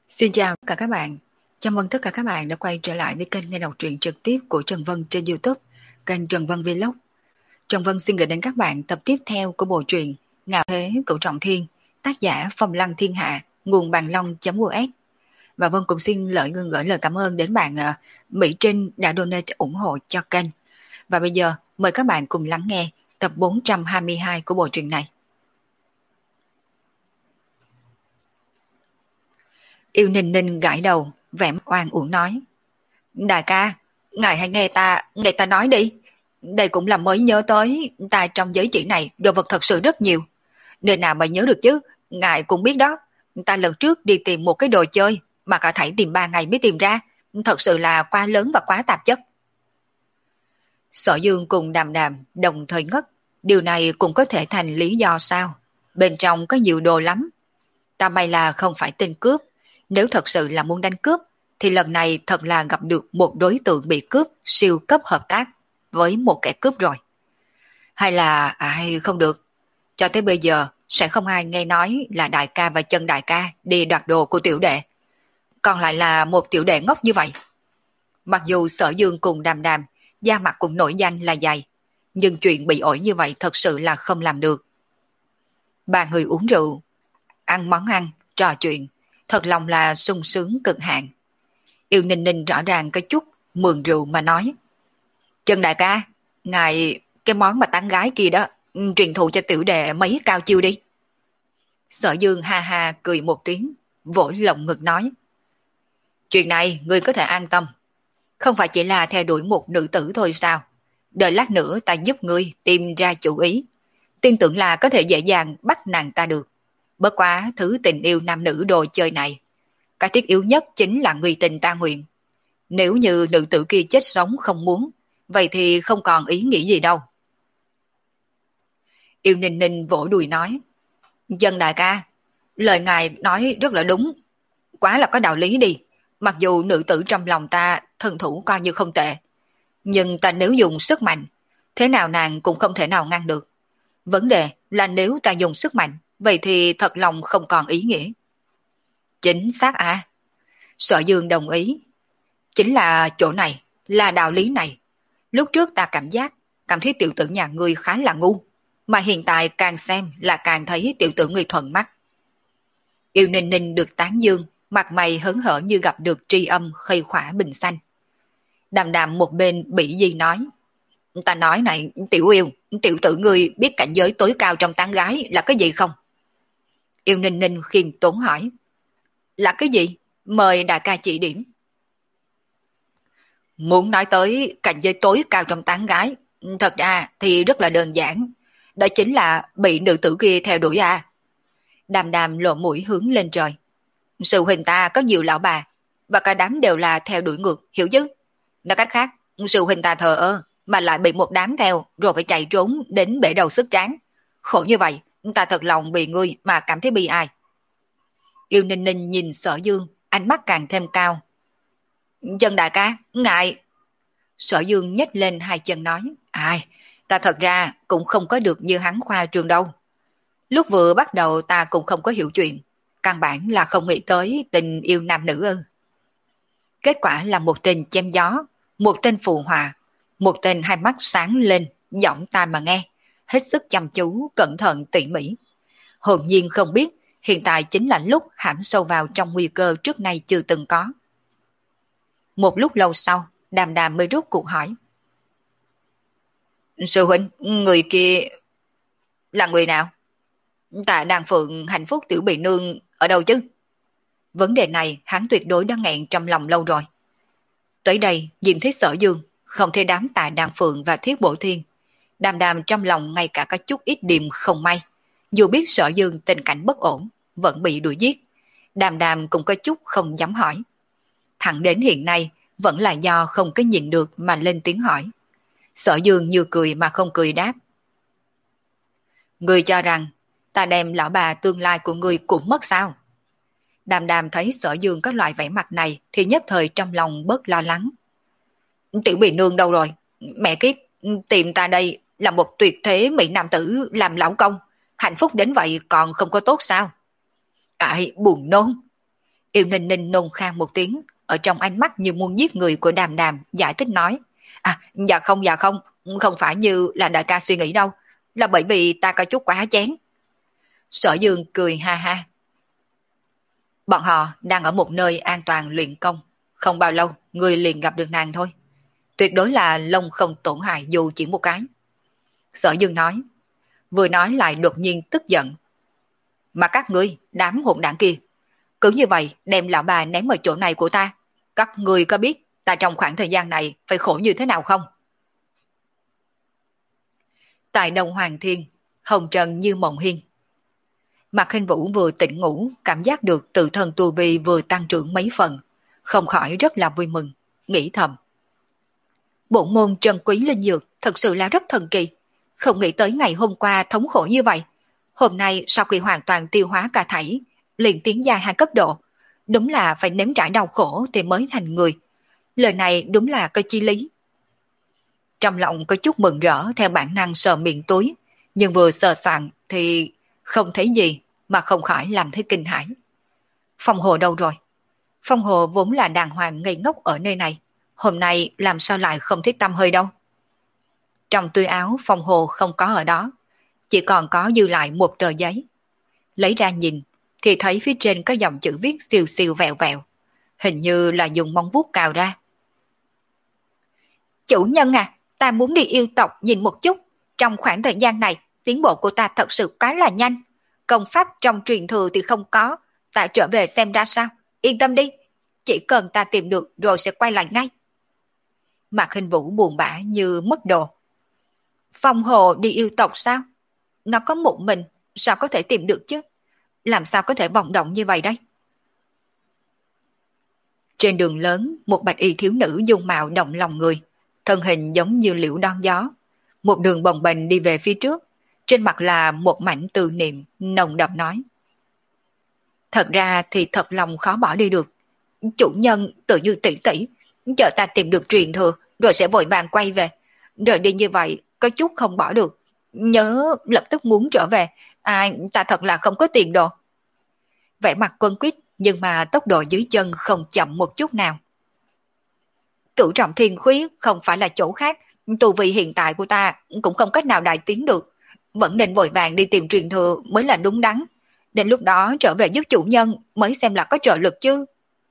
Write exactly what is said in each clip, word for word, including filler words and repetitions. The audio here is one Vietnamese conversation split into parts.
Xin chào tất cả các bạn. Chào mừng tất cả các bạn đã quay trở lại với kênh nghe đọc truyện trực tiếp của Trần Vân trên YouTube, kênh Trần Vân Vlog. Trần Vân xin gửi đến các bạn tập tiếp theo của bộ truyện Ngạo Thế Cửu Trọng Thiên, tác giả Phong Lăng Thiên Hạ, nguồn bàn long.us. Và Vân cũng xin lợi ngưng gửi lời cảm ơn đến bạn uh, Mỹ Trinh đã donate ủng hộ cho kênh. Và bây giờ mời các bạn cùng lắng nghe tập bốn trăm hai mươi hai của bộ truyện này. Yêu Ninh Ninh gãi đầu, vẻ mặt oan uổng nói: Đại ca, ngài hãy nghe ta, nghe ta nói đi. Đây cũng là mới nhớ tới, ta trong giới chỉ này đồ vật thật sự rất nhiều. Nơi nào mà nhớ được chứ, ngài cũng biết đó. Ta lần trước đi tìm một cái đồ chơi mà cả thảy tìm ba ngày mới tìm ra. Thật sự là quá lớn và quá tạp chất. Sở Dương cùng Đàm Đàm đồng thời ngất. Điều này cũng có thể thành lý do sao? Bên trong có nhiều đồ lắm. Ta may là không phải tên cướp. Nếu thật sự là muốn đánh cướp thì lần này thật là gặp được một đối tượng bị cướp siêu cấp hợp tác với một kẻ cướp rồi. Hay là ai không được. Cho tới bây giờ sẽ không ai nghe nói là đại ca và chân đại ca đi đoạt đồ của tiểu đệ. Còn lại là một tiểu đệ ngốc như vậy. Mặc dù Sở Dương cùng Đàm Đàm da mặt cũng nổi danh là dày, nhưng chuyện bị ổi như vậy thật sự là không làm được. Ba người uống rượu, ăn món ăn, trò chuyện, thật lòng là sung sướng cực hạn. Yêu Ninh Ninh rõ ràng có chút mượn rượu mà nói: Chân đại ca, ngài cái món mà tán gái kia đó, truyền thụ cho tiểu đệ mấy cao chiêu đi. Sở Dương ha ha cười một tiếng, vỗ lồng ngực nói: Chuyện này ngươi có thể an tâm, không phải chỉ là theo đuổi một nữ tử thôi sao? Đợi lát nữa ta giúp ngươi tìm ra chủ ý, tin tưởng là có thể dễ dàng bắt nàng ta được. Bất quá thứ tình yêu nam nữ đồ chơi này, cái thiết yếu nhất chính là người tình ta nguyện. Nếu như nữ tử kia chết sống không muốn, vậy thì không còn ý nghĩ gì đâu. Yêu Ninh Ninh vỗ đùi nói: Dân đại ca, lời ngài nói rất là đúng, quá là có đạo lý đi. Mặc dù nữ tử trong lòng ta thân thủ coi như không tệ, nhưng ta nếu dùng sức mạnh, thế nào nàng cũng không thể nào ngăn được. Vấn đề là nếu ta dùng sức mạnh, vậy thì thật lòng không còn ý nghĩa. Chính xác à? Sở Dương đồng ý. Chính là chỗ này, là đạo lý này. Lúc trước ta cảm giác, cảm thấy tiểu tử nhà ngươi khá là ngu, mà hiện tại càng xem là càng thấy tiểu tử ngươi thuận mắt. Yêu Ninh Ninh được tán dương, mặt mày hớn hở như gặp được tri âm khơi khỏa bình xanh. Đàm Đàm một bên bị gì nói: Ta nói này, tiểu yêu, tiểu tử ngươi biết cảnh giới tối cao trong tán gái là cái gì không? Yêu Ninh Ninh khiêm tốn hỏi: Là cái gì? Mời đại ca chỉ điểm. Muốn nói tới cảnh giới tối cao trong tán gái, thật ra thì rất là đơn giản. Đó chính là bị nữ tử kia theo đuổi à. Đàm Đàm lộ mũi hướng lên trời. Sư huynh ta có nhiều lão bà, và cả đám đều là theo đuổi ngược, hiểu chứ? Nói cách khác, sư huynh ta thờ ơ, mà lại bị một đám theo, rồi phải chạy trốn đến bể đầu sức tráng. Khổ như vậy, ta thật lòng vì ngươi mà cảm thấy bi ai. Yêu Ninh Ninh nhìn Sở Dương, ánh mắt càng thêm cao. Chân đại ca, ngại. Sở Dương nhếch lên hai chân nói: Ai, ta thật ra cũng không có được như hắn khoa trương đâu. Lúc vừa bắt đầu ta cũng không có hiểu chuyện, căn bản là không nghĩ tới tình yêu nam nữ ư. Kết quả là một tên chém gió, một tên phù hòa, một tên hai mắt sáng lên, giọng tai mà nghe, hết sức chăm chú, cẩn thận tỉ mỉ. Hồn nhiên không biết hiện tại chính là lúc hãm sâu vào trong nguy cơ trước nay chưa từng có. Một lúc lâu sau, Đàm Đàm mới rút cuộc hỏi: Sư huynh, người kia là người nào? Tạ Đàn Phượng hạnh phúc tiểu bị nương ở đâu chứ? Vấn đề này hắn tuyệt đối đã nghẹn trong lòng lâu rồi. Tới đây nhìn thấy Sở Dương, không thấy đám Tạ Đàn Phượng và Thiết Bổ Thiên, Đàm Đàm trong lòng ngay cả có chút ít điềm không may. Dù biết Sở Dương tình cảnh bất ổn, vẫn bị đuổi giết, Đàm Đàm cũng có chút không dám hỏi. Thẳng đến hiện nay vẫn là do không có nhìn được mà lên tiếng hỏi. Sở Dương như cười mà không cười đáp: Ngươi cho rằng ta đem lão bà tương lai của ngươi cũng mất sao? Đàm Đàm thấy Sở Dương có loại vẻ mặt này thì nhất thời trong lòng bớt lo lắng. Tiểu Bì Nương đâu rồi? Mẹ kiếp, tìm ta đây là một tuyệt thế mỹ nam tử làm lão công, hạnh phúc đến vậy còn không có tốt sao? Ai buồn nôn. Yêu Ninh Ninh nôn khan một tiếng, ở trong ánh mắt như muốn giết người của Đàm Đàm, giải thích nói. À, dạ không, dạ không, không phải như là đại ca suy nghĩ đâu, là bởi vì ta có chút quá chén. Sở Dương cười ha ha. Bọn họ đang ở một nơi an toàn luyện công, không bao lâu người liền gặp được nàng thôi. Tuyệt đối là lông không tổn hại dù chỉ một cái. Sở Dương nói, vừa nói lại đột nhiên tức giận. Mà các ngươi, đám hỗn đảng kia, cứ như vậy đem lão bà ném ở chỗ này của ta. Các ngươi có biết ta trong khoảng thời gian này phải khổ như thế nào không? Tại Đông Hoàng Thiên, hồng trần như mộng hiên. Mạc Khinh Vũ vừa tỉnh ngủ, cảm giác được tự thân tu vi vừa tăng trưởng mấy phần, không khỏi rất là vui mừng, nghĩ thầm. Bổn môn trân quý linh dược thật sự là rất thần kỳ, không nghĩ tới ngày hôm qua thống khổ như vậy. Hôm nay sau khi hoàn toàn tiêu hóa cả thảy, liền tiến giai hai cấp độ, đúng là phải nếm trải đau khổ thì mới thành người. Lời này đúng là có chi lý. Trong lòng có chút mừng rỡ theo bản năng sờ miệng túi, nhưng vừa sờ soạn thì không thấy gì mà không khỏi làm thấy kinh hãi. Phong Hồ đâu rồi? Phong Hồ vốn là đàng hoàng ngây ngốc ở nơi này, hôm nay làm sao lại không thấy tăm hơi đâu. Trong túi áo Phong Hồ không có ở đó, chỉ còn có dư lại một tờ giấy. Lấy ra nhìn thì thấy phía trên có dòng chữ viết siêu siêu vẹo vẹo, hình như là dùng móng vuốt cào ra. Chủ nhân à, ta muốn đi yêu tộc nhìn một chút, trong khoảng thời gian này tiến bộ của ta thật sự quá là nhanh, công pháp trong truyền thừa thì không có, ta trở về xem ra sao, yên tâm đi, chỉ cần ta tìm được rồi sẽ quay lại ngay. Mạc Khinh Vũ buồn bã như mất đồ. Phong Hồ đi yêu tộc sao? Nó có một mình, sao có thể tìm được chứ? Làm sao có thể vọng động như vậy đây? Trên đường lớn, một bạch y thiếu nữ dung mạo động lòng người, thân hình giống như liễu đón gió. Một đường bồng bềnh đi về phía trước, trên mặt là một mảnh từ niệm, nồng đậm nói. Thật ra thì thật lòng khó bỏ đi được. Chủ nhân tự như tỷ tỷ, chờ ta tìm được truyền thừa, rồi sẽ vội vàng quay về. Rời đi như vậy, có chút không bỏ được. Nhớ lập tức muốn trở về, à, ta thật là không có tiền đồ. Vẻ mặt quân quyết, nhưng mà tốc độ dưới chân không chậm một chút nào. Cửu trọng thiên khuyết không phải là chỗ khác, tu vi hiện tại của ta cũng không cách nào đại tiến được, vẫn nên vội vàng đi tìm truyền thừa mới là đúng đắn. Đến lúc đó trở về giúp chủ nhân mới xem là có trợ lực chứ.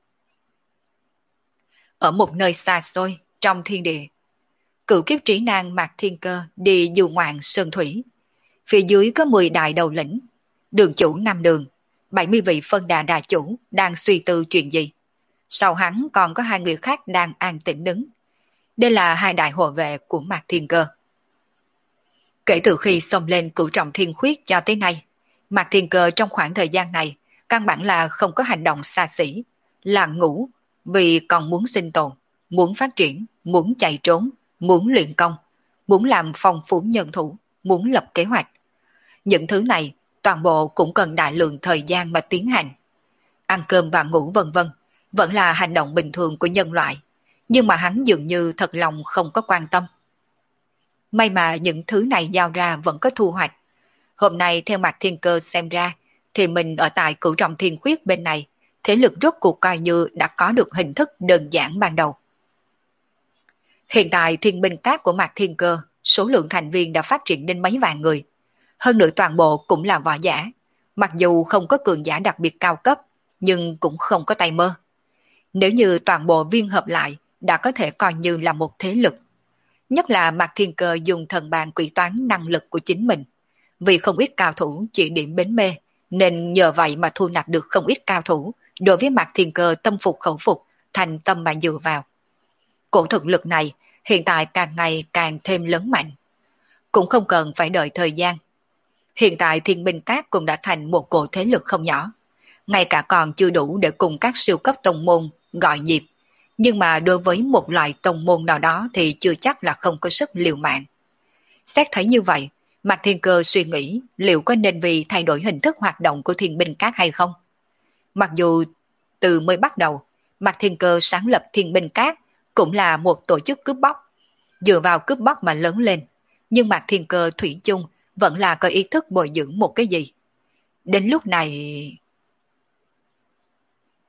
Ở một nơi xa xôi, trong thiên địa, cửu kiếp trí nan Mạc Thiên Cơ đi du ngoạn sơn thủy. Phía dưới có mười đại đầu lĩnh, đường chủ năm đường, bảy mươi vị phân đà đà chủ đang suy tư chuyện gì. Sau hắn còn có hai người khác đang an tĩnh đứng. Đây là hai đại hộ vệ của Mạc Thiên Cơ. Kể từ khi xông lên cửu trọng thiên khuyết cho tới nay, Mạc Thiên Cơ trong khoảng thời gian này căn bản là không có hành động xa xỉ, là ngủ, vì còn muốn sinh tồn, muốn phát triển, muốn chạy trốn, muốn luyện công, muốn làm phong phú nhân thủ, muốn lập kế hoạch. Những thứ này toàn bộ cũng cần đại lượng thời gian mà tiến hành. Ăn cơm và ngủ vân vân vẫn là hành động bình thường của nhân loại, nhưng mà hắn dường như thật lòng không có quan tâm. May mà những thứ này giao ra vẫn có thu hoạch. Hôm nay theo Mạc Thiên Cơ xem ra, thì mình ở tại cửu trọng thiên khuyết bên này, thế lực rốt cuộc coi như đã có được hình thức đơn giản ban đầu. Hiện tại thiên binh các của Mạc Thiên Cơ, số lượng thành viên đã phát triển đến mấy vạn người. Hơn nữa toàn bộ cũng là võ giả, mặc dù không có cường giả đặc biệt cao cấp, nhưng cũng không có tay mơ. Nếu như toàn bộ viên hợp lại, đã có thể coi như là một thế lực. Nhất là Mạc Thiên Cơ dùng thần bàn quỷ toán năng lực của chính mình. Vì không ít cao thủ chỉ điểm bến mê, nên nhờ vậy mà thu nạp được không ít cao thủ, đối với Mạc Thiên Cơ tâm phục khẩu phục, thành tâm mà dựa vào. Cổ thực lực này hiện tại càng ngày càng thêm lớn mạnh. Cũng không cần phải đợi thời gian. Hiện tại thiên binh các cũng đã thành một cổ thế lực không nhỏ. Ngay cả còn chưa đủ để cùng các siêu cấp tông môn gọi nhịp. Nhưng mà đối với một loại tông môn nào đó thì chưa chắc là không có sức liều mạng. Xét thấy như vậy, Mạc Thiên Cơ suy nghĩ liệu có nên vì thay đổi hình thức hoạt động của thiên binh các hay không. Mặc dù từ mới bắt đầu, Mạc Thiên Cơ sáng lập thiên binh các cũng là một tổ chức cướp bóc. Dựa vào cướp bóc mà lớn lên, nhưng Mạc Thiên Cơ thủy chung vẫn là có ý thức bồi dưỡng một cái gì. Đến lúc này...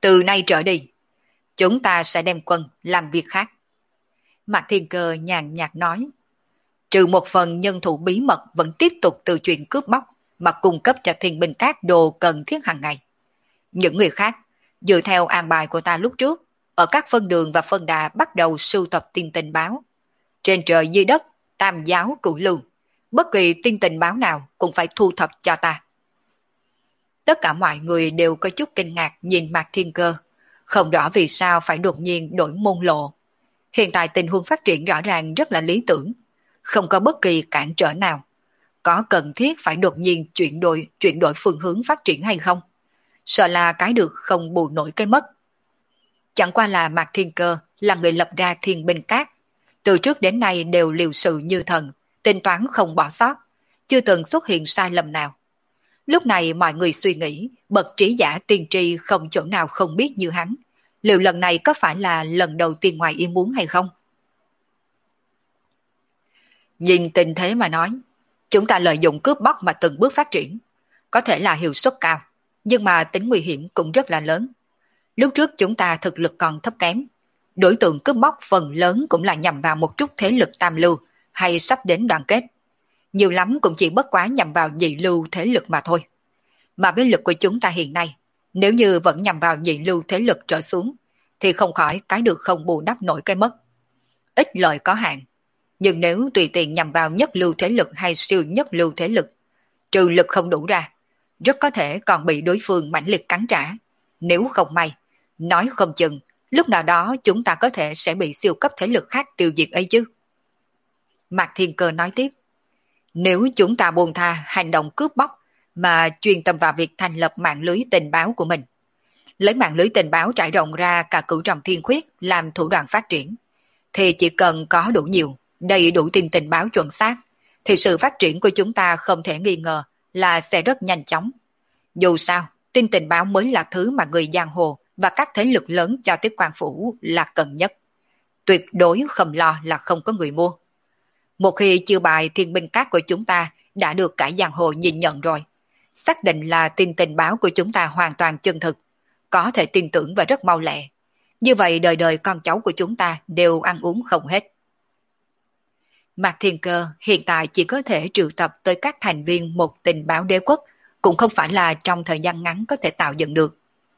Từ nay trở đi, chúng ta sẽ đem quân làm việc khác. Mạc Thiên Cơ nhàn nhạt nói, trừ một phần nhân thủ bí mật vẫn tiếp tục từ chuyện cướp bóc mà cung cấp cho Thiên Binh Các đồ cần thiết hàng ngày. Những người khác, dựa theo an bài của ta lúc trước, ở các phân đường và phân đà bắt đầu sưu tập tin tình báo. Trên trời dưới đất, tam giáo cửu lưu, bất kỳ tin tình báo nào cũng phải thu thập cho ta. Tất cả mọi người đều có chút kinh ngạc nhìn Mạc Thiên Cơ, không rõ vì sao phải đột nhiên đổi môn lộ. Hiện tại tình huống phát triển rõ ràng rất là lý tưởng, không có bất kỳ cản trở nào. Có cần thiết phải đột nhiên chuyển đổi, chuyển đổi phương hướng phát triển hay không? Sợ là cái được không bù nổi cái mất. Chẳng qua là Mạc Thiên Cơ là người lập ra Thiên Binh Các. Từ trước đến nay đều liều sự như thần, tính toán không bỏ sót, chưa từng xuất hiện sai lầm nào. Lúc này mọi người suy nghĩ, bậc trí giả tiên tri không chỗ nào không biết như hắn. Liệu lần này có phải là lần đầu tiên ngoài ý muốn hay không? Nhìn tình thế mà nói, chúng ta lợi dụng cướp bóc mà từng bước phát triển. Có thể là hiệu suất cao, nhưng mà tính nguy hiểm cũng rất là lớn. Lúc trước chúng ta thực lực còn thấp kém. Đối tượng cướp bóc phần lớn cũng là nhằm vào một chút thế lực tam lưu hay sắp đến đoàn kết. Nhiều lắm cũng chỉ bất quá nhằm vào nhị lưu thế lực mà thôi. Mà với lực của chúng ta hiện nay, nếu như vẫn nhằm vào nhị lưu thế lực trở xuống, thì không khỏi cái được không bù đắp nổi cái mất. Ít lợi có hạn, nhưng nếu tùy tiện nhằm vào nhất lưu thế lực hay siêu nhất lưu thế lực, trừ lực không đủ ra, rất có thể còn bị đối phương mãnh liệt cắn trả. Nếu không may, nói không chừng, lúc nào đó chúng ta có thể sẽ bị siêu cấp thế lực khác tiêu diệt ấy chứ. Mạc Thiên Cơ nói tiếp, nếu chúng ta buông tha hành động cướp bóc mà chuyên tâm vào việc thành lập mạng lưới tình báo của mình, lấy mạng lưới tình báo trải rộng ra cả cửu trọng thiên khuyết làm thủ đoạn phát triển, thì chỉ cần có đủ nhiều, đầy đủ tin tình báo chuẩn xác, thì sự phát triển của chúng ta không thể nghi ngờ là sẽ rất nhanh chóng. Dù sao, tin tình báo mới là thứ mà người giang hồ và các thế lực lớn cho tiếp quan phủ là cần nhất. Tuyệt đối không lo là không có người mua. Một khi chiêu bài Thiên Binh Các của chúng ta đã được cả giang hồ nhìn nhận rồi, xác định là tin tình báo của chúng ta hoàn toàn chân thực, có thể tin tưởng và rất mau lẹ. Như vậy đời đời con cháu của chúng ta đều ăn uống không hết. Mạc Thiên Cơ hiện tại chỉ có thể triệu tập tới các thành viên một tình báo đế quốc, cũng không phải là trong thời gian ngắn có thể tạo dựng được.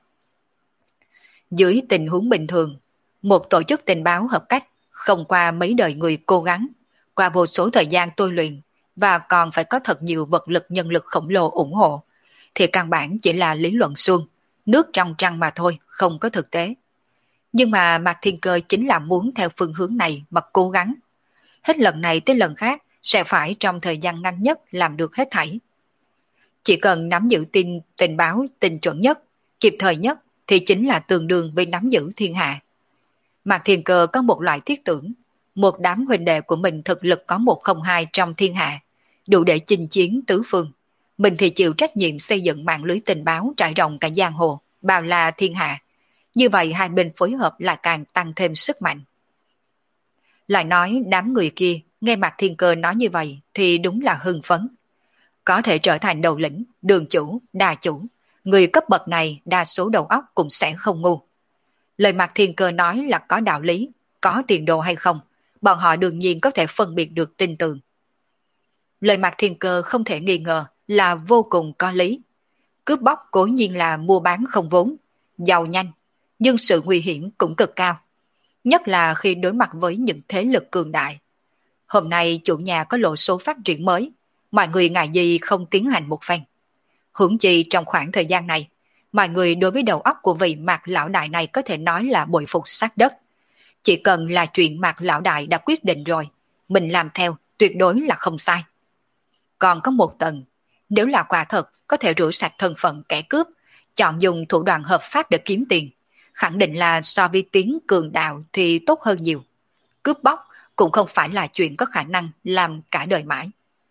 Dưới tình huống bình thường, một tổ chức tình báo hợp cách không qua mấy đời người cố gắng, qua vô số thời gian tôi luyện và còn phải có thật nhiều vật lực nhân lực khổng lồ ủng hộ, thì căn bản chỉ là lý luận suông, nước trong trăng mà thôi, không có thực tế. Nhưng mà Mạc Thiên Cơ chính là muốn theo phương hướng này mà cố gắng. Hết lần này tới lần khác sẽ phải trong thời gian ngắn nhất làm được hết thảy. Chỉ cần nắm giữ tin tình báo tình chuẩn nhất, kịp thời nhất thì chính là tương đương với nắm giữ thiên hạ. Mạc Thiên Cơ có một loại thiết tưởng, một đám huynh đệ của mình thực lực có một không hai trong thiên hạ, đủ để chinh chiến tứ phương. Mình thì chịu trách nhiệm xây dựng mạng lưới tình báo trải rộng cả giang hồ, bao la thiên hạ. Như vậy hai bên phối hợp lại càng tăng thêm sức mạnh. Lại nói đám người kia nghe Mạc Thiên Cơ nói như vậy thì đúng là hưng phấn. Có thể trở thành đầu lĩnh, đường chủ, đà chủ, người cấp bậc này đa số đầu óc cũng sẽ không ngu. Lời Mạc Thiên Cơ nói là có đạo lý, có tiền đồ hay không, bọn họ đương nhiên có thể phân biệt được tin tưởng. Lời Mạc Thiên Cơ không thể nghi ngờ là vô cùng có lý. Cướp bóc cố nhiên là mua bán không vốn, giàu nhanh, nhưng sự nguy hiểm cũng cực cao. Nhất là khi đối mặt với những thế lực cường đại. Hôm nay chủ nhà có lộ số phát triển mới, mọi người ngại gì không tiến hành một phen. Huống chi trong khoảng thời gian này, mọi người đối với đầu óc của vị Mạc lão đại này có thể nói là bội phục sát đất. Chỉ cần là chuyện Mạc lão đại đã quyết định rồi, mình làm theo tuyệt đối là không sai. Còn có một tầng, nếu là quả thật có thể rửa sạch thân phận kẻ cướp, chọn dùng thủ đoạn hợp pháp để kiếm tiền, khẳng định là so với tiếng cường đạo thì tốt hơn nhiều. Cướp bóc cũng không phải là chuyện có khả năng làm cả đời mãi.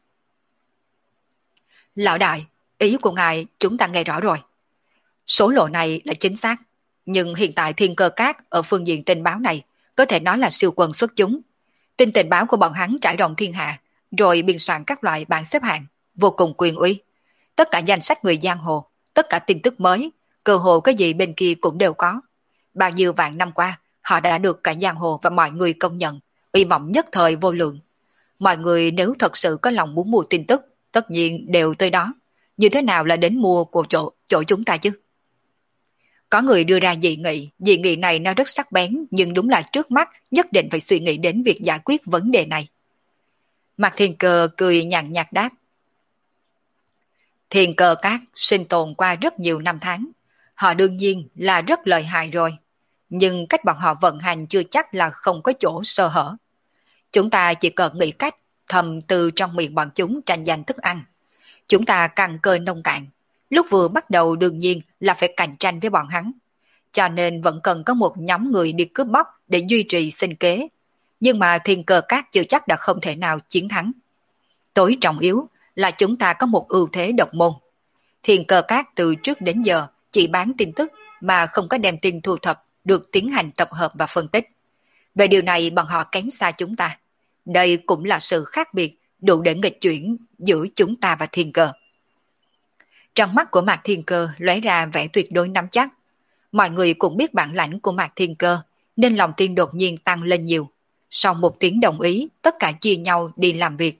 Lão đại, ý của ngài chúng ta nghe rõ rồi. Số lộ này là chính xác, nhưng hiện tại Thiên Cơ Các ở phương diện tình báo này có thể nói là siêu quần xuất chúng. Tin tình báo của bọn hắn trải rộng thiên hạ, rồi biên soạn các loại bảng xếp hạng, vô cùng quyền uy. Tất cả danh sách người giang hồ, tất cả tin tức mới, cơ hồ cái gì bên kia cũng đều có. Bao nhiêu vạn năm qua, họ đã được cả giang hồ và mọi người công nhận, uy vọng nhất thời vô lượng. Mọi người nếu thật sự có lòng muốn mua tin tức, tất nhiên đều tới đó. Như thế nào là đến mua của chỗ, chỗ chúng ta chứ? Có người đưa ra dị nghị, dị nghị này nó rất sắc bén, nhưng đúng là trước mắt nhất định phải suy nghĩ đến việc giải quyết vấn đề này. Mạc Thiên Cơ cười nhàn nhạt đáp. Thiên Cơ Các sinh tồn qua rất nhiều năm tháng, họ đương nhiên là rất lợi hại rồi, nhưng cách bọn họ vận hành chưa chắc là không có chỗ sơ hở. Chúng ta chỉ cần nghĩ cách thầm từ trong miệng bọn chúng tranh giành thức ăn. Chúng ta càng cơ nông cạn, lúc vừa bắt đầu đương nhiên là phải cạnh tranh với bọn hắn. Cho nên vẫn cần có một nhóm người đi cướp bóc để duy trì sinh kế. Nhưng mà Thiên Cơ Các chưa chắc đã không thể nào chiến thắng. Tối trọng yếu là chúng ta có một ưu thế độc môn. Thiên Cơ Các từ trước đến giờ chỉ bán tin tức mà không có đem tin thu thập được tiến hành tập hợp và phân tích. Về điều này bọn họ kém xa chúng ta. Đây cũng là sự khác biệt đủ để nghịch chuyển giữa chúng ta và Thiên Cơ. Trong mắt của Mạc Thiên Cơ lóe ra vẻ tuyệt đối nắm chắc. Mọi người cũng biết bản lãnh của Mạc Thiên Cơ, nên lòng tin đột nhiên tăng lên nhiều. Sau một tiếng đồng ý, tất cả chia nhau đi làm việc.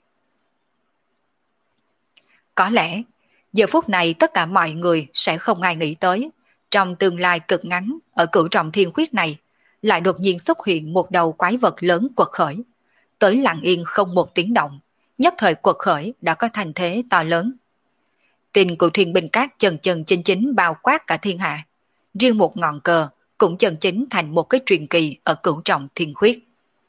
Có lẽ, giờ phút này tất cả mọi người sẽ không ai nghĩ tới. Trong tương lai cực ngắn, ở cửu trọng thiên khuyết này, lại đột nhiên xuất hiện một đầu quái vật lớn quật khởi. Tới lặng yên không một tiếng động, nhất thời quật khởi đã có thành thế to lớn. Tin của thiên binh các chân chân chính chính bao quát cả thiên hạ. Riêng một ngọn cờ cũng chân chính thành một cái truyền kỳ ở cửu trọng thiên khuyết.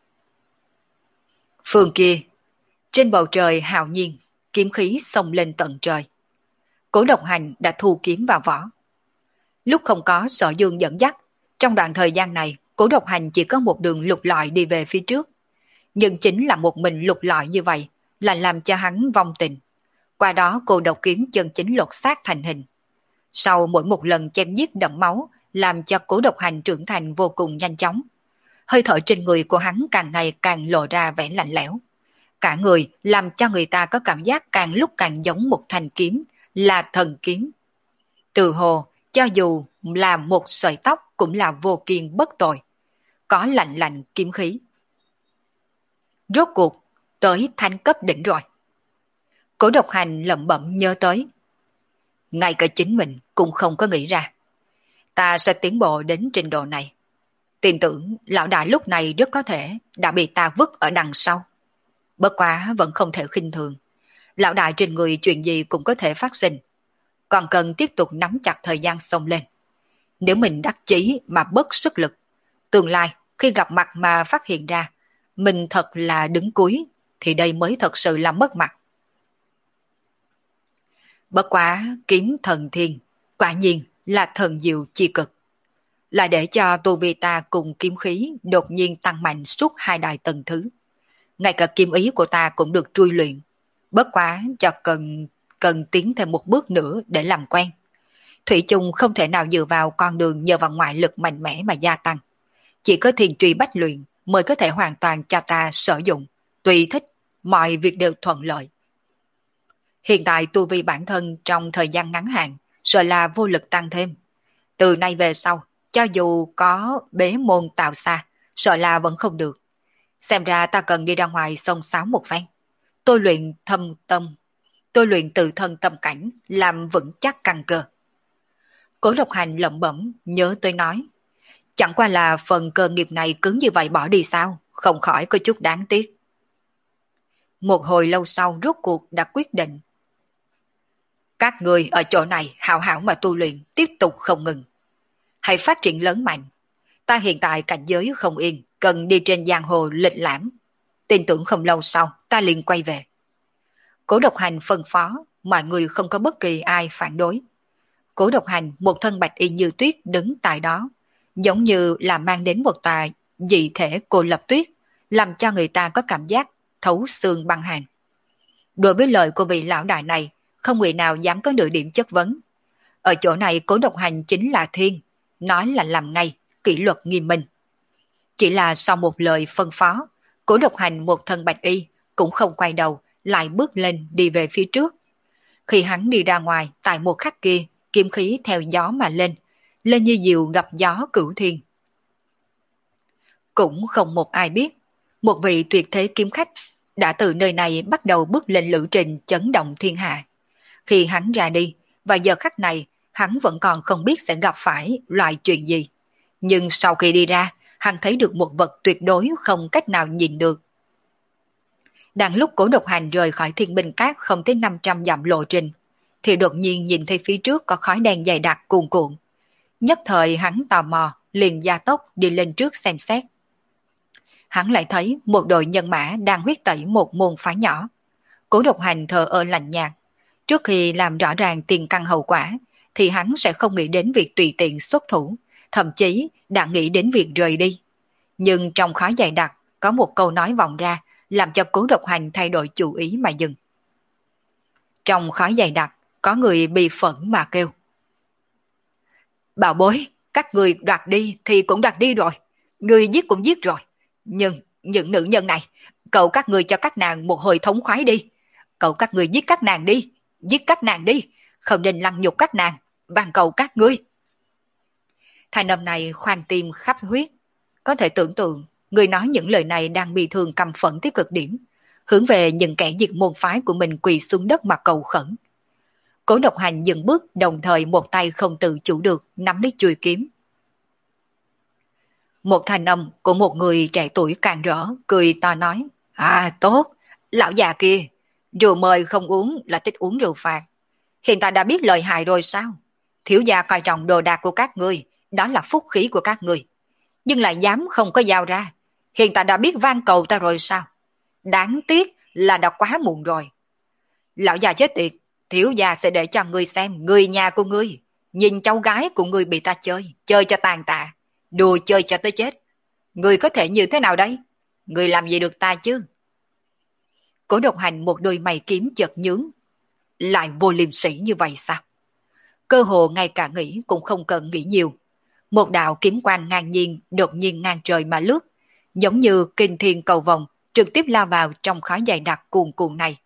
Phương kia, trên bầu trời hào nhiên, kiếm khí xông lên tận trời. Cố Độc Hành đã thu kiếm vào vỏ. Lúc không có Sở Dương dẫn dắt, trong đoạn thời gian này, Cố Độc Hành chỉ có một đường lục lọi đi về phía trước. Nhưng chính là một mình lục lọi như vậy, là làm cho hắn vong tình. Qua đó cô độc kiếm chân chính lột xác thành hình. Sau mỗi một lần chém giết đẫm máu, làm cho Cố Độc Hành trưởng thành vô cùng nhanh chóng. Hơi thở trên người của hắn càng ngày càng lộ ra vẻ lạnh lẽo. Cả người làm cho người ta có cảm giác càng lúc càng giống một thanh kiếm, là thần kiếm. Từ hồ, cho dù là một sợi tóc cũng là vô kiên bất tội. Có lạnh lạnh kiếm khí. Rốt cuộc, tới thanh cấp đỉnh rồi. Cố Độc Hành lẩm bẩm nhớ tới. Ngay cả chính mình cũng không có nghĩ ra. Ta sẽ tiến bộ đến trình độ này. Tin tưởng lão đại lúc này rất có thể đã bị ta vứt ở đằng sau. Bất quá vẫn không thể khinh thường. Lão đại trên người chuyện gì cũng có thể phát sinh. Còn cần tiếp tục nắm chặt thời gian xông lên. Nếu mình đắc chí mà bớt sức lực, tương lai khi gặp mặt mà phát hiện ra mình thật là đứng cuối, thì đây mới thật sự là mất mặt. Bất quá kiếm thần thiên, quả nhiên là thần diệu chi cực. Là để cho tu vi ta cùng kiếm khí đột nhiên tăng mạnh suốt hai đại tầng thứ. Ngay cả kiếm ý của ta cũng được trui luyện. Bất quá cho cần, cần tiến thêm một bước nữa để làm quen. Thủy chung không thể nào dựa vào con đường nhờ vào ngoại lực mạnh mẽ mà gia tăng. Chỉ có thiền truy bách luyện mới có thể hoàn toàn cho ta sử dụng, tùy thích, mọi việc đều thuận lợi. Hiện tại tu vi bản thân trong thời gian ngắn hạn, sợ là vô lực tăng thêm. Từ nay về sau, cho dù có bế môn tạo xa, sợ là vẫn không được. Xem ra ta cần đi ra ngoài xông xáo một phen. Tôi luyện thâm tâm, tôi luyện tự thân tâm cảnh, làm vững chắc căn cơ. Cố Độc Hành lẩm bẩm, nhớ tới nói. Chẳng qua là phần cơ nghiệp này cứ như vậy bỏ đi sao, không khỏi có chút đáng tiếc. Một hồi lâu sau rốt cuộc đã quyết định. Các người ở chỗ này hảo hảo mà tu luyện, tiếp tục không ngừng. Hãy phát triển lớn mạnh. Ta hiện tại cảnh giới không yên, cần đi trên giang hồ lịch lãm. Tin tưởng không lâu sau, ta liền quay về. Cố Độc Hành phân phó, mọi người không có bất kỳ ai phản đối. Cố Độc Hành một thân bạch y như tuyết đứng tại đó, giống như là mang đến một tòa dị thể cô lập tuyết, làm cho người ta có cảm giác thấu xương băng hàn. Đối với lời của vị lão đại này, không người nào dám có nửa điểm chất vấn. Ở chỗ này Cố Độc Hành chính là thiên, nói là làm ngay, kỷ luật nghiêm minh. Chỉ là sau một lời phân phó, Cố Độc Hành một thân bạch y cũng không quay đầu, lại bước lên đi về phía trước. Khi hắn đi ra ngoài, tại một khắc kia, kiếm khí theo gió mà lên, lên như diều gặp gió cửu thiên. Cũng không một ai biết, một vị tuyệt thế kiếm khách đã từ nơi này bắt đầu bước lên lữ trình chấn động thiên hạ. Khi hắn ra đi, và giờ khắc này, hắn vẫn còn không biết sẽ gặp phải loại chuyện gì. Nhưng sau khi đi ra, hắn thấy được một vật tuyệt đối không cách nào nhìn được. Đang lúc Cố Độc Hành rời khỏi Thiên Binh Cát không tới năm trăm dặm lộ trình, thì đột nhiên nhìn thấy phía trước có khói đen dày đặc cuồn cuộn. Nhất thời hắn tò mò, liền gia tốc đi lên trước xem xét. Hắn lại thấy một đội nhân mã đang huyết tẩy một môn phái nhỏ. Cố Độc Hành thờ ơ lạnh nhạt. Trước khi làm rõ ràng tiền căn hậu quả, thì hắn sẽ không nghĩ đến việc tùy tiện xuất thủ, thậm chí đã nghĩ đến việc rời đi. Nhưng trong khói dày đặc, có một câu nói vọng ra, làm cho Cố Độc Hành thay đổi chủ ý mà dừng. Trong khói dày đặc, có người bị phẫn mà kêu. Bảo bối, các người đoạt đi thì cũng đoạt đi rồi, người giết cũng giết rồi. Nhưng những nữ nhân này, cậu các người cho các nàng một hồi thống khoái đi. Cậu các người giết các nàng đi, giết các nàng đi, không nên lăng nhục các nàng, van cầu các ngươi. Thanh âm này khoan tim khắp huyết. Có thể tưởng tượng, người nói những lời này đang bị thương căm phẫn tới cực điểm, hướng về những kẻ diệt môn phái của mình quỳ xuống đất mà cầu khẩn. Cố Độc Hành dừng bước, đồng thời một tay không tự chủ được nắm lấy chuôi kiếm. Một thanh âm của một người trẻ tuổi càng rỡ, cười to nói: À tốt, lão già kia, rượu mời không uống là thích uống rượu phạt. Hiện tại đã biết lời hại rồi sao? Thiếu gia coi trọng đồ đạc của các ngươi, đó là phúc khí của các ngươi, nhưng lại dám không có giao ra. Hiện tại đã biết van cầu ta rồi sao? Đáng tiếc là đã quá muộn rồi. Lão già chết tiệt, thiếu gia sẽ để cho ngươi xem người nhà của ngươi nhìn cháu gái của ngươi bị ta chơi, chơi cho tàn tạ, đùa chơi cho tới chết. Ngươi có thể như thế nào đấy? Ngươi làm gì được ta chứ? Cố Độc Hành một đôi mày kiếm chợt nhướng. Lại vô liêm sỉ như vậy sao? Cơ hồ ngay cả nghĩ cũng không cần nghĩ nhiều. Một đạo kiếm quang ngang nhiên đột nhiên ngang trời mà lướt, giống như kinh thiên cầu vồng, trực tiếp lao vào trong khói dày đặc cuồn cuộn này.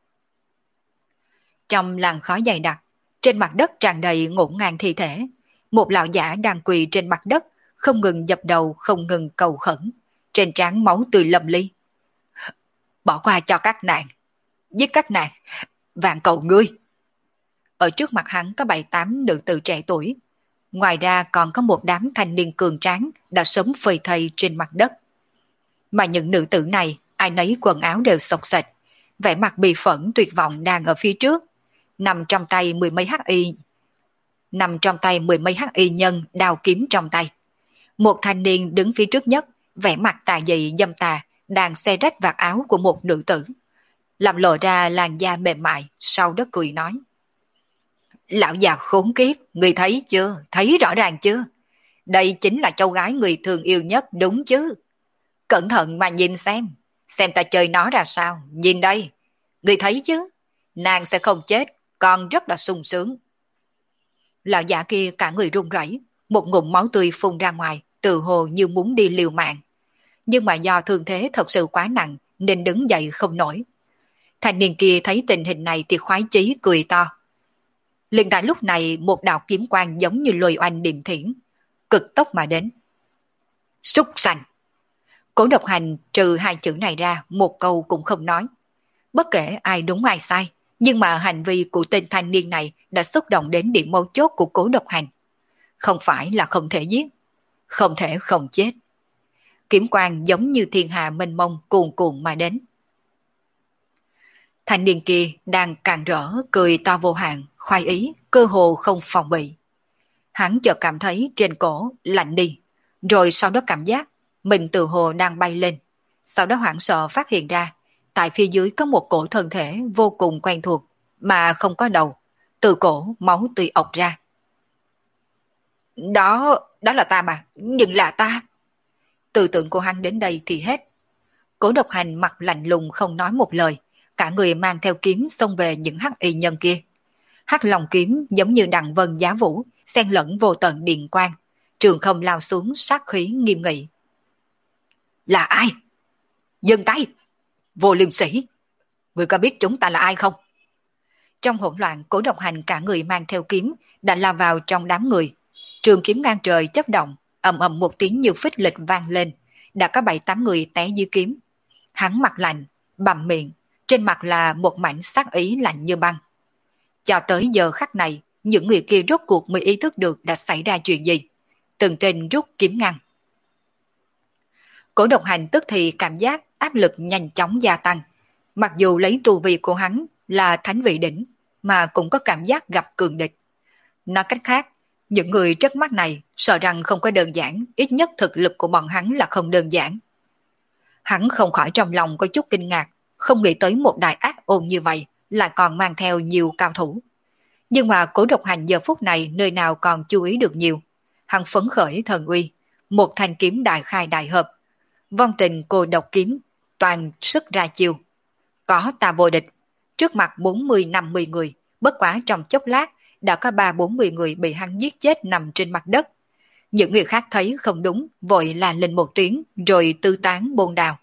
Trong làn khói dày đặc, trên mặt đất tràn đầy ngổn ngang thi thể. Một lão giả đang quỳ trên mặt đất, không ngừng dập đầu, không ngừng cầu khẩn, trên trán máu tươi lâm ly. Bỏ qua cho các nàng, giết các nàng, vạn cầu ngươi. Ở trước mặt hắn có bảy tám nữ tử trẻ tuổi. Ngoài ra còn có một đám thanh niên cường tráng đã sớm phơi thây trên mặt đất. Mà những nữ tử này, ai nấy quần áo đều xộc xệch, vẻ mặt bị phẫn tuyệt vọng đang ở phía trước, nằm trong tay mười mấy hắc y, nằm trong tay mười mấy hắc y nhân đao kiếm trong tay. Một thanh niên đứng phía trước nhất, vẻ mặt tà dị dâm tà, đang xé rách vạt áo của một nữ tử, làm lộ ra làn da mềm mại, sau đó cười nói: Lão già khốn kiếp, người thấy chưa, thấy rõ ràng chưa? Đây chính là cháu gái người thương yêu nhất đúng chứ? Cẩn thận mà nhìn xem, xem ta chơi nó ra sao, nhìn đây, người thấy chứ? Nàng sẽ không chết, còn rất là sung sướng. Lão già kia cả người run rẩy, một ngụm máu tươi phun ra ngoài, tự hồ như muốn đi liều mạng. Nhưng mà do thương thế thật sự quá nặng nên đứng dậy không nổi. Thanh niên kia thấy tình hình này thì khoái chí cười to. Liền tại lúc này một đạo kiếm quang giống như lôi oanh điềm thiển, cực tốc mà đến. Súc sanh! Cố Độc Hành trừ hai chữ này ra một câu cũng không nói. Bất kể ai đúng ai sai, nhưng mà hành vi của tên thanh niên này đã xúc động đến điểm mấu chốt của Cố Độc Hành. Không phải là không thể giết, không thể không chết. Kiếm quang giống như thiên hà mênh mông cuồn cuộn mà đến. Thanh niên kia đang càng rỡ cười to vô hạn, khoái ý, cơ hồ không phòng bị. Hắn chợt cảm thấy trên cổ lạnh đi, rồi sau đó cảm giác mình từ hồ đang bay lên. Sau đó hoảng sợ phát hiện ra, tại phía dưới có một cổ thân thể vô cùng quen thuộc, mà không có đầu, từ cổ máu tươi ọc ra. Đó, đó là ta mà, nhưng là ta. Tư tưởng của hắn đến đây thì hết. Cố Độc Hành mặt lạnh lùng không nói một lời, cả người mang theo kiếm xông về những hắc y nhân kia. Hắc Long kiếm giống như đằng vân giá vũ, xen lẫn vô tận điện quang, trường không lao xuống sát khí nghiêm nghị. Là ai? Dừng tay! Vô liêm sỉ! Ngươi có biết chúng ta là ai không? Trong hỗn loạn, Cố Độc Hành cả người mang theo kiếm đã lao vào trong đám người. Trường kiếm ngang trời chớp động, ầm ầm một tiếng như phích lịch vang lên, đã có bảy tám người té dưới kiếm. Hắn mặt lạnh, bặm miệng, trên mặt là một mảnh sát ý lạnh như băng. Cho tới giờ khắc này, những người kia rốt cuộc mới ý thức được đã xảy ra chuyện gì. Từng tên rút kiếm ngăn. Cổ Độc Hành tức thì cảm giác áp lực nhanh chóng gia tăng. Mặc dù lấy tu vi của hắn là thánh vị đỉnh, mà cũng có cảm giác gặp cường địch. Nói cách khác, những người trước mắt này sợ rằng không có đơn giản, ít nhất thực lực của bọn hắn là không đơn giản. Hắn không khỏi trong lòng có chút kinh ngạc, không nghĩ tới một đại ác ôn như vậy, lại còn mang theo nhiều cao thủ. Nhưng mà Cổ Độc Hành giờ phút này nơi nào còn chú ý được nhiều. Hắn phấn khởi thần uy, một thanh kiếm đại khai đại hợp. Vong tình cô độc kiếm, toàn sức ra chiêu. Có ta vô địch, trước mặt bốn mươi năm mươi người, bất quá trong chốc lát, đã có ba bốn mươi người bị hắn giết chết nằm trên mặt đất. Những người khác thấy không đúng, vội là lên một tiếng, rồi tư tán bôn đào.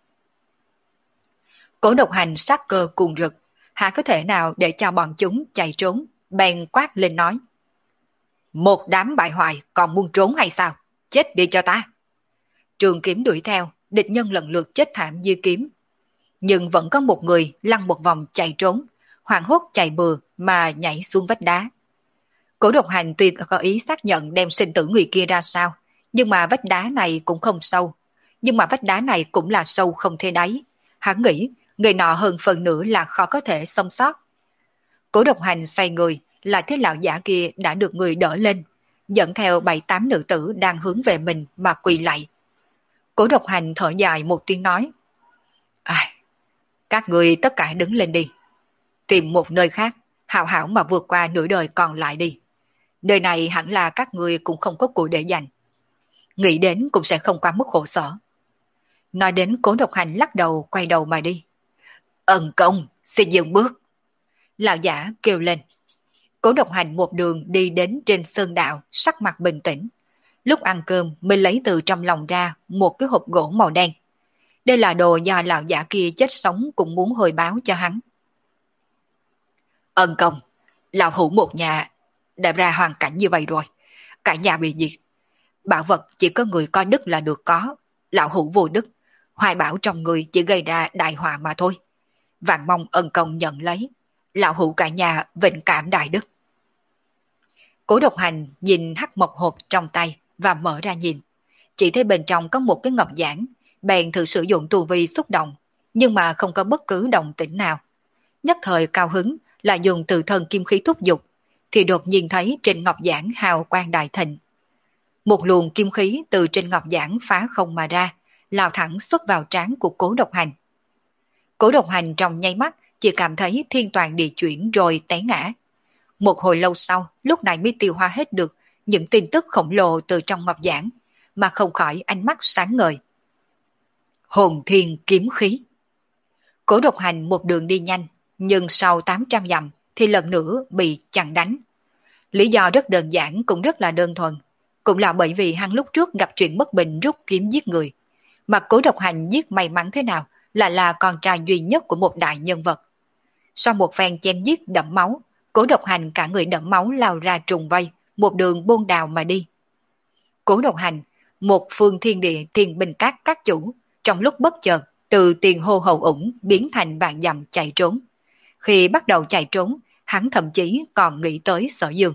Cổ Độc Hành sát cơ cuồng rực, há có thể nào để cho bọn chúng chạy trốn, bèn quát lên nói. Một đám bại hoại còn muốn trốn hay sao? Chết đi cho ta! Trường kiếm đuổi theo, địch nhân lần lượt chết thảm dưới kiếm. Nhưng vẫn có một người lăn một vòng chạy trốn, hoảng hốt chạy bừa mà nhảy xuống vách đá. Cổ Độc Hành tuy có ý xác nhận đem sinh tử người kia ra sao, nhưng mà vách đá này cũng không sâu. Nhưng mà vách đá này cũng là sâu không thể đáy. Hắn nghĩ, người nọ hơn phần nữa là khó có thể sống sót. Cổ Độc Hành xoay người, lại thấy lão giả kia đã được người đỡ lên, dẫn theo bảy tám nữ tử đang hướng về mình mà quỳ lạy. Cổ Độc Hành thở dài một tiếng nói. Ai, các người tất cả đứng lên đi. Tìm một nơi khác, hảo hảo mà vượt qua nửa đời còn lại đi. Đời này hẳn là các người cũng không có của để dành. Nghĩ đến cũng sẽ không quá mức khổ sở. Nói đến Cố Độc Hành lắc đầu quay đầu mà đi. Ân công, xin dừng bước. Lão giả kêu lên. Cố Độc Hành một đường đi đến trên sơn đạo, sắc mặt bình tĩnh. Lúc ăn cơm mới lấy từ trong lòng ra một cái hộp gỗ màu đen. Đây là đồ do lão giả kia chết sống cũng muốn hồi báo cho hắn. Ân công, lão hữu một nhà đã ra hoàn cảnh như vậy rồi. Cả nhà bị diệt. Bảo vật chỉ có người có đức là được có. Lão hữu vô đức. Hoài bảo trong người chỉ gây ra đại họa mà thôi. Vạn mong ân công nhận lấy. Lão hữu cả nhà vĩnh cảm đại đức. Cố Độc Hành nhìn hắc mộc hộp trong tay và mở ra nhìn. Chỉ thấy bên trong có một cái ngọc giản. Bèn thử sử dụng tu vi xúc động, nhưng mà không có bất cứ động tĩnh nào. Nhất thời cao hứng là dùng từ thân kim khí thúc dục, thì đột nhiên thấy trên ngọc giản hào quang đại thịnh. Một luồng kim khí từ trên ngọc giản phá không mà ra, lao thẳng xuất vào trán của Cố Độc Hành. Cố Độc Hành trong nháy mắt chỉ cảm thấy thiên toàn địa chuyển rồi té ngã. Một hồi lâu sau, lúc này mới tiêu hóa hết được những tin tức khổng lồ từ trong ngọc giản, mà không khỏi ánh mắt sáng ngời. Hồn thiên kiếm khí. Cố Độc Hành một đường đi nhanh, nhưng sau tám trăm dặm thì lần nữa bị chặn đánh. Lý do rất đơn giản cũng rất là đơn thuần, cũng là bởi vì hắn lúc trước gặp chuyện bất bình rút kiếm giết người, mà Cố Độc Hành giết may mắn thế nào là là con trai duy nhất của một đại nhân vật. Sau một phen chém giết đẫm máu, Cố Độc Hành cả người đẫm máu lao ra trùng vây, một đường buôn đào mà đi. Cố Độc Hành, một phương thiên địa thiên binh các các chủ, trong lúc bất chợt từ tiền hô hậu ủng biến thành vạn dặm chạy trốn. Khi bắt đầu chạy trốn, hắn thậm chí còn nghĩ tới Sở Dương.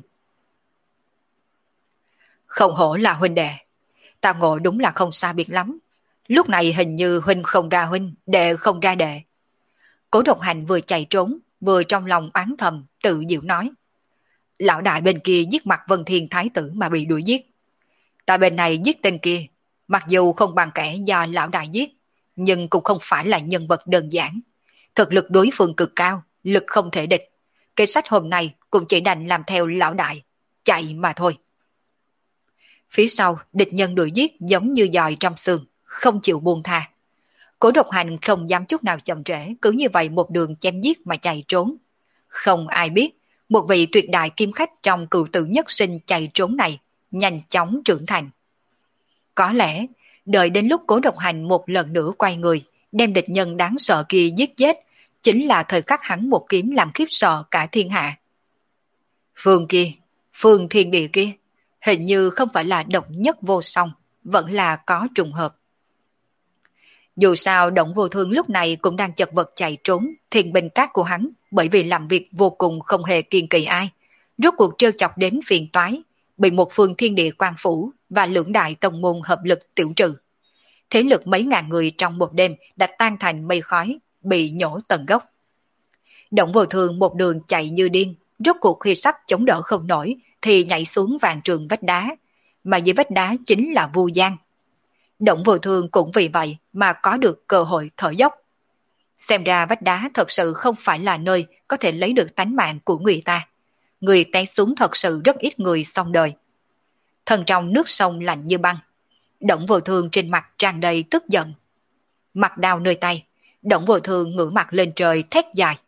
Không hổ là huynh đệ, ta ngộ đúng là không xa biệt lắm. Lúc này hình như huynh không ra huynh, đệ không ra đệ. Cố Độc Hành vừa chạy trốn, vừa trong lòng oán thầm, tự diệu nói. Lão đại bên kia giết mặt Vân Thiên Thái tử mà bị đuổi giết. Ta bên này giết tên kia, mặc dù không bằng kẻ do lão đại giết, nhưng cũng không phải là nhân vật đơn giản. Thực lực đối phương cực cao, lực không thể địch. Kế sách hôm nay cũng chỉ đành làm theo lão đại, chạy mà thôi. Phía sau, địch nhân đuổi giết giống như dòi trong xương, không chịu buông tha. Cố Độc Hành không dám chút nào chậm trễ, cứ như vậy một đường chém giết mà chạy trốn. Không ai biết, một vị tuyệt đại kim khách trong cựu tử nhất sinh chạy trốn này, nhanh chóng trưởng thành. Có lẽ, đợi đến lúc Cố Độc Hành một lần nữa quay người, đem địch nhân đáng sợ kia giết chết, chính là thời khắc hắn một kiếm làm khiếp sợ cả thiên hạ. Phương kia, phương thiên địa kia, hình như không phải là độc nhất vô song, vẫn là có trùng hợp. Dù sao Đổng Vô Thương lúc này cũng đang chật vật chạy trốn thiên binh các của hắn, bởi vì làm việc vô cùng không hề kiên kỵ ai. Rốt cuộc trêu chọc đến phiền toái, bị một phương thiên địa quan phủ và lưỡng đại tông môn hợp lực tiểu trừ. Thế lực mấy ngàn người trong một đêm đã tan thành mây khói, bị nhổ tận gốc. Đổng Vô Thương một đường chạy như điên, rốt cuộc khi sắp chống đỡ không nổi thì nhảy xuống vạn trường vách đá, mà dưới vách đá chính là Vu Giang. Đổng Vô Thương cũng vì vậy mà có được cơ hội thở dốc. Xem ra vách đá thật sự không phải là nơi có thể lấy được tánh mạng của người ta. Người té xuống thật sự rất ít người xong đời. Thân trong nước sông lạnh như băng, Đổng Vô Thương trên mặt tràn đầy tức giận. Mặt đau nơi tay, Đổng Vô Thương ngửa mặt lên trời thét dài.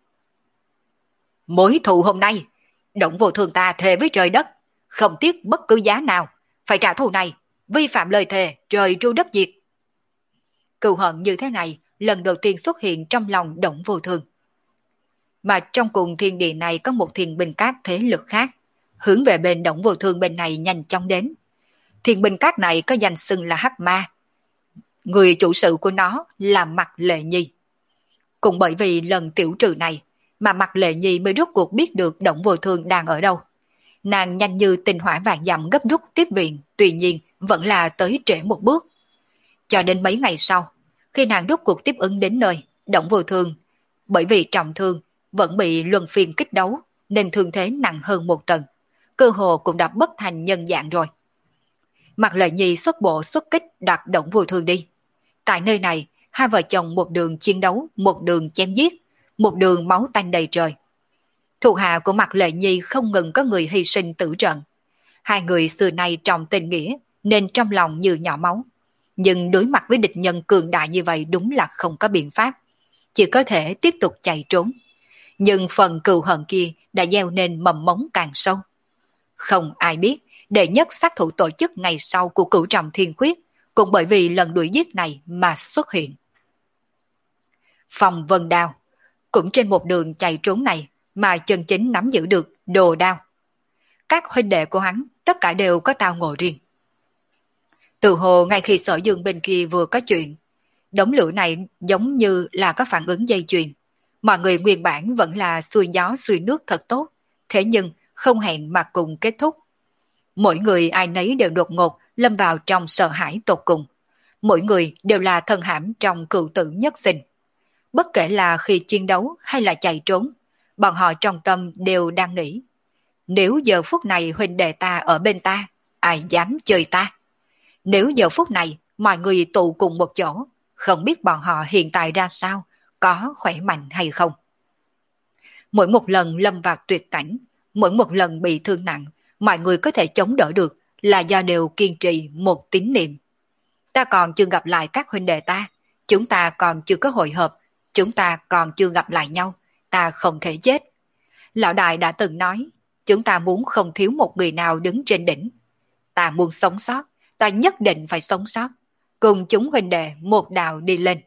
Mối thù hôm nay, Đổng Vô Thương ta thề với trời đất, không tiếc bất cứ giá nào, phải trả thù này, vi phạm lời thề, trời tru đất diệt. Cừu hận như thế này lần đầu tiên xuất hiện trong lòng Đổng Vô Thương. Mà trong cùng thiên địa này có một thiên binh các thế lực khác, hướng về bên Đổng Vô Thương bên này nhanh chóng đến. Thiên binh các này có danh xưng là Hắc Ma. Người chủ sự của nó là Mạc Lệ Nhi. Cũng bởi vì lần tiểu trừ này mà Mạc Lệ Nhi mới rốt cuộc biết được Đổng Vô Thương đang ở đâu. Nàng nhanh như tinh hỏa vàng dặm gấp rút tiếp viện, tuy nhiên vẫn là tới trễ một bước. Cho đến mấy ngày sau, khi nàng rốt cuộc tiếp ứng đến nơi, Đổng Vô Thương, bởi vì trọng thương, vẫn bị luân phiên kích đấu, nên thương thế nặng hơn một tầng. Cơ hồ cũng đã bất thành nhân dạng rồi. Mạc Lệ Nhi xuất bộ xuất kích đoạt Đổng Vô Thương đi. Tại nơi này, hai vợ chồng một đường chiến đấu, một đường chém giết, một đường máu tanh đầy trời. Thuộc hạ của Mạc Lệ Nhi không ngừng có người hy sinh tử trận. Hai người xưa nay trọng tình nghĩa, nên trong lòng như nhỏ máu. Nhưng đối mặt với địch nhân cường đại như vậy đúng là không có biện pháp. Chỉ có thể tiếp tục chạy trốn. Nhưng phần cừu hận kia đã gieo nên mầm mống càng sâu. Không ai biết, đệ nhất sát thủ tổ chức ngày sau của Cửu Trọng Thiên Khuyết cũng bởi vì lần đuổi giết này mà xuất hiện. Phong Vân Đao cũng trên một đường chạy trốn này mà chân chính nắm giữ được đồ đao. Các huynh đệ của hắn tất cả đều có tao ngộ riêng. Từ hồ ngay khi Sở Dương bên kia vừa có chuyện, đống lửa này giống như là có phản ứng dây chuyền. Mọi người nguyên bản vẫn là xuôi gió xuôi nước thật tốt, thế nhưng không hẹn mà cùng kết thúc. Mỗi người ai nấy đều đột ngột lâm vào trong sợ hãi tột cùng. Mỗi người đều là thân hãm trong cựu tử nhất sinh. Bất kể là khi chiến đấu hay là chạy trốn, bọn họ trong tâm đều đang nghĩ. Nếu giờ phút này huynh đệ ta ở bên ta, ai dám chơi ta? Nếu giờ phút này mọi người tụ cùng một chỗ, không biết bọn họ hiện tại ra sao, có khỏe mạnh hay không? Mỗi một lần lâm vào tuyệt cảnh, mỗi một lần bị thương nặng, mọi người có thể chống đỡ được là do đều kiên trì một tín niệm. Ta còn chưa gặp lại các huynh đệ ta, chúng ta còn chưa có hội hợp, chúng ta còn chưa gặp lại nhau, ta không thể chết. Lão đại đã từng nói, chúng ta muốn không thiếu một người nào đứng trên đỉnh. Ta muốn sống sót, ta nhất định phải sống sót, cùng chúng huynh đệ một đạo đi lên.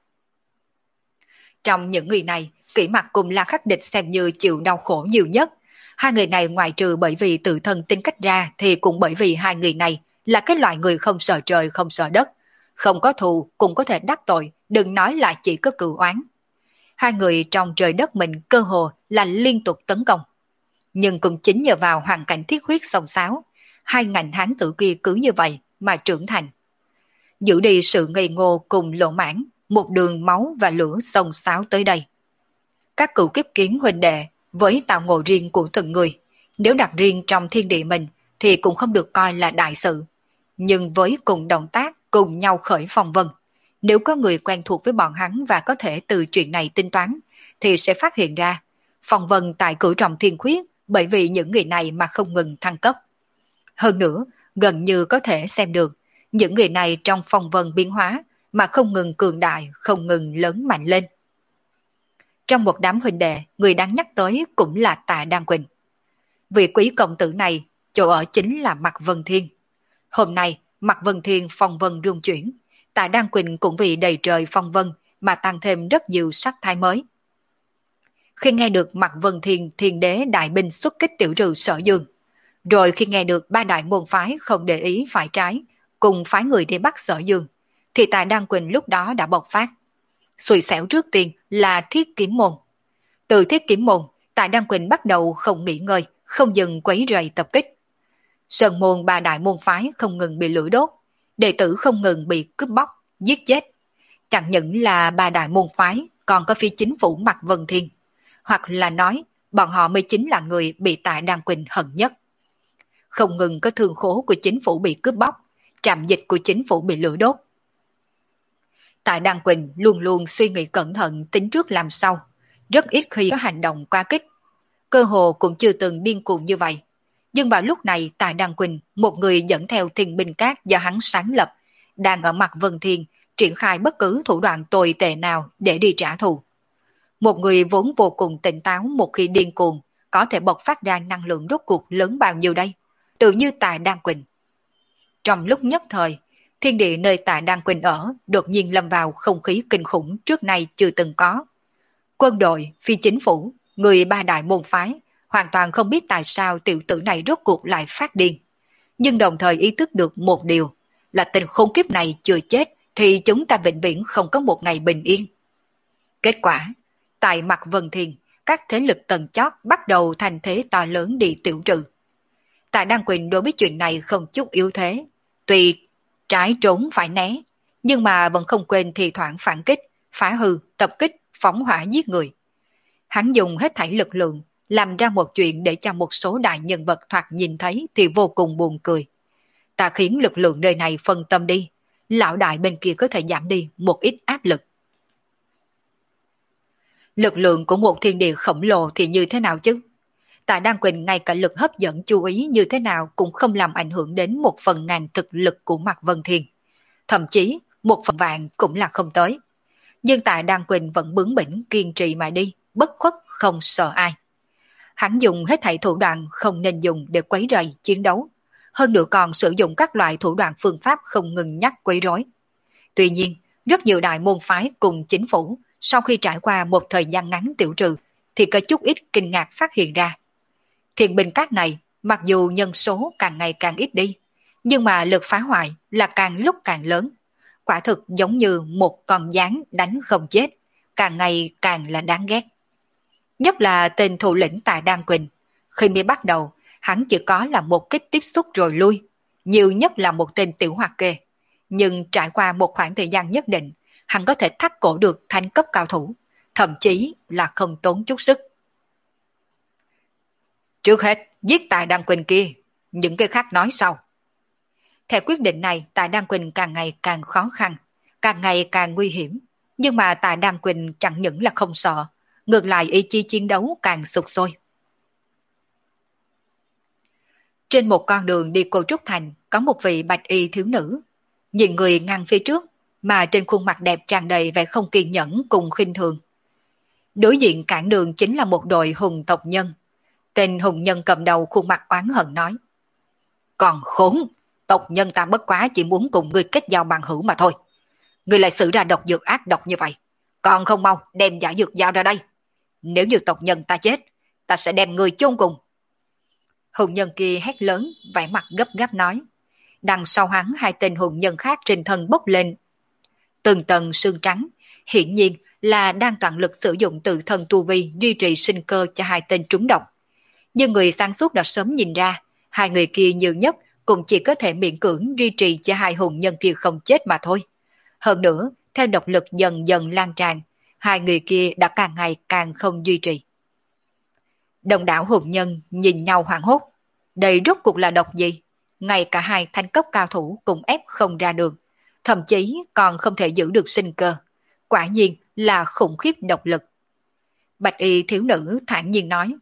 Trong những người này, Kỷ Mặc cùng La Khắc Địch xem như chịu đau khổ nhiều nhất. Hai người này ngoại trừ bởi vì tự thân tính cách ra thì cũng bởi vì hai người này là cái loại người không sợ trời không sợ đất. Không có thù cũng có thể đắc tội, đừng nói là chỉ có cừu oán. Hai người trong trời đất mình cơ hồ là liên tục tấn công. Nhưng cũng chính nhờ vào hoàn cảnh thiết huyết xông xáo, hai ngành hán tử kia cứ như vậy mà trưởng thành. Giữ đi sự ngây ngô cùng lộ mãn, một đường máu và lửa xông xáo tới đây. Các cựu kiếp kiến huynh đệ với tạo ngộ riêng của từng người, nếu đặt riêng trong thiên địa mình thì cũng không được coi là đại sự. Nhưng với cùng động tác, cùng nhau khởi phong vân, nếu có người quen thuộc với bọn hắn và có thể từ chuyện này tính toán, thì sẽ phát hiện ra phong vân tại Cửu Trọng Thiên Khuyết bởi vì những người này mà không ngừng thăng cấp. Hơn nữa, gần như có thể xem được những người này trong phong vân biến hóa mà không ngừng cường đại, không ngừng lớn mạnh lên. Trong một đám huynh đệ, người đáng nhắc tới cũng là Tạ Đan Quỳnh. Vị quý công tử này, chỗ ở chính là Mạc Vân Thiên. Hôm nay, Mạc Vân Thiên phong vân rung chuyển, Tạ Đan Quỳnh cũng vì đầy trời phong vân mà tăng thêm rất nhiều sắc thái mới. Khi nghe được Mạc Vân Thiên thiên đế đại binh xuất kích tiểu trừ Sở Dương, Rồi khi nghe được ba đại môn phái không để ý phải trái, cùng phái người đi bắt Sở Dương, thì Tài Đăng Quỳnh lúc đó đã bộc phát. Xui xẻo trước tiên là Thiết Kiếm Môn. Từ Thiết Kiếm Môn, Tài Đăng Quỳnh bắt đầu không nghỉ ngơi, không dừng quấy rầy tập kích. Sơn môn ba đại môn phái không ngừng bị lửa đốt, đệ tử không ngừng bị cướp bóc, giết chết. Chẳng những là ba đại môn phái, còn có phi chính phủ Mạc Vân Thiên. Hoặc là nói, bọn họ mới chính là người bị Tài Đăng Quỳnh hận nhất. Không ngừng có thương khố của chính phủ bị cướp bóc, trạm dịch của chính phủ bị lửa đốt. Tài Đăng Quỳnh luôn luôn suy nghĩ cẩn thận tính trước làm sau, rất ít khi có hành động quá kích. Cơ hồ cũng chưa từng điên cuồng như vậy. Nhưng vào lúc này Tài Đăng Quỳnh, một người dẫn theo thiên binh cát do hắn sáng lập, đang ở mặt Vân Thiên triển khai bất cứ thủ đoạn tồi tệ nào để đi trả thù. Một người vốn vô cùng tỉnh táo một khi điên cuồng, có thể bộc phát ra năng lượng rốt cuộc lớn bao nhiêu đây? Tự như Tài Đăng Quỳnh. Trong lúc nhất thời, thiên địa nơi Tài Đăng Quỳnh ở đột nhiên lâm vào không khí kinh khủng trước nay chưa từng có. Quân đội, phi chính phủ, người ba đại môn phái hoàn toàn không biết tại sao tiểu tử này rốt cuộc lại phát điên. Nhưng đồng thời ý thức được một điều, là tình khốn kiếp này chưa chết thì chúng ta vĩnh viễn không có một ngày bình yên. Kết quả, tại mặt Vân Thiên, các thế lực tầng chót bắt đầu thành thế to lớn đi tiểu trừ. Tài Đăng Quỳnh đối với chuyện này không chút yếu thế, tuy trái trốn phải né, nhưng mà vẫn không quên thì thoảng phản kích, phá hư, tập kích, phóng hỏa giết người. Hắn dùng hết thảy lực lượng, làm ra một chuyện để cho một số đại nhân vật thoạt nhìn thấy thì vô cùng buồn cười. Ta khiến lực lượng nơi này phân tâm đi, lão đại bên kia có thể giảm đi một ít áp lực. Lực lượng của một thiên địa khổng lồ thì như thế nào chứ? Tạ Đăng Quỳnh ngay cả lực hấp dẫn chú ý như thế nào cũng không làm ảnh hưởng đến một phần ngàn thực lực của Mạc Vân Thiên. Thậm chí, một phần vạn cũng là không tới. Nhưng Tạ Đăng Quỳnh vẫn bướng bỉnh kiên trì mà đi, bất khuất không sợ ai. Hắn dùng hết thảy thủ đoạn không nên dùng để quấy rầy chiến đấu, hơn nữa còn sử dụng các loại thủ đoạn phương pháp không ngừng nhắc quấy rối. Tuy nhiên, rất nhiều đại môn phái cùng chính phủ sau khi trải qua một thời gian ngắn tiểu trừ thì có chút ít kinh ngạc phát hiện ra. Thiện binh các này mặc dù nhân số càng ngày càng ít đi, nhưng mà lực phá hoại là càng lúc càng lớn. Quả thực giống như một con gián đánh không chết, càng ngày càng là đáng ghét. Nhất là tên thủ lĩnh Tạ Đăng Quỳnh, khi mới bắt đầu, hắn chỉ có là một kích tiếp xúc rồi lui, nhiều nhất là một tên tiểu hoạt kê. Nhưng trải qua một khoảng thời gian nhất định, hắn có thể thắt cổ được thánh cấp cao thủ, thậm chí là không tốn chút sức. Trước hết, giết Tạ Đăng Quỳnh kia, những cái khác nói sau. Theo quyết định này, Tạ Đăng Quỳnh càng ngày càng khó khăn, càng ngày càng nguy hiểm. Nhưng mà Tạ Đăng Quỳnh chẳng những là không sợ, ngược lại ý chí chiến đấu càng sục sôi. Trên một con đường đi Cô Trúc Thành có một vị bạch y thiếu nữ. Nhìn người ngang phía trước, mà trên khuôn mặt đẹp tràn đầy vẻ không kiên nhẫn cùng khinh thường. Đối diện cản đường chính là một đội hùng tộc nhân. Tên hùng nhân cầm đầu khuôn mặt oán hận nói: Còn khốn, tộc nhân ta bất quá chỉ muốn cùng ngươi kết giao bằng hữu mà thôi. Ngươi lại xử ra độc dược ác độc như vậy, còn không mau đem giả dược giao ra đây. Nếu như tộc nhân ta chết, ta sẽ đem người chôn cùng. Hùng nhân kia hét lớn, vẻ mặt gấp gáp nói. Đằng sau hắn hai tên hùng nhân khác trên thân bốc lên từng tầng sương trắng, hiển nhiên là đang toàn lực sử dụng tự thân tu vi duy trì sinh cơ cho hai tên trúng độc. Nhưng người sáng suốt đã sớm nhìn ra, hai người kia nhiều nhất cũng chỉ có thể miễn cưỡng duy trì cho hai hùng nhân kia không chết mà thôi. Hơn nữa, theo độc lực dần dần lan tràn, hai người kia đã càng ngày càng không duy trì. Đồng đảo hùng nhân nhìn nhau hoảng hốt. Đây rốt cuộc là độc gì? Ngay cả hai thanh cấp cao thủ cũng ép không ra đường, thậm chí còn không thể giữ được sinh cơ. Quả nhiên là khủng khiếp độc lực. Bạch y thiếu nữ thản nhiên nói.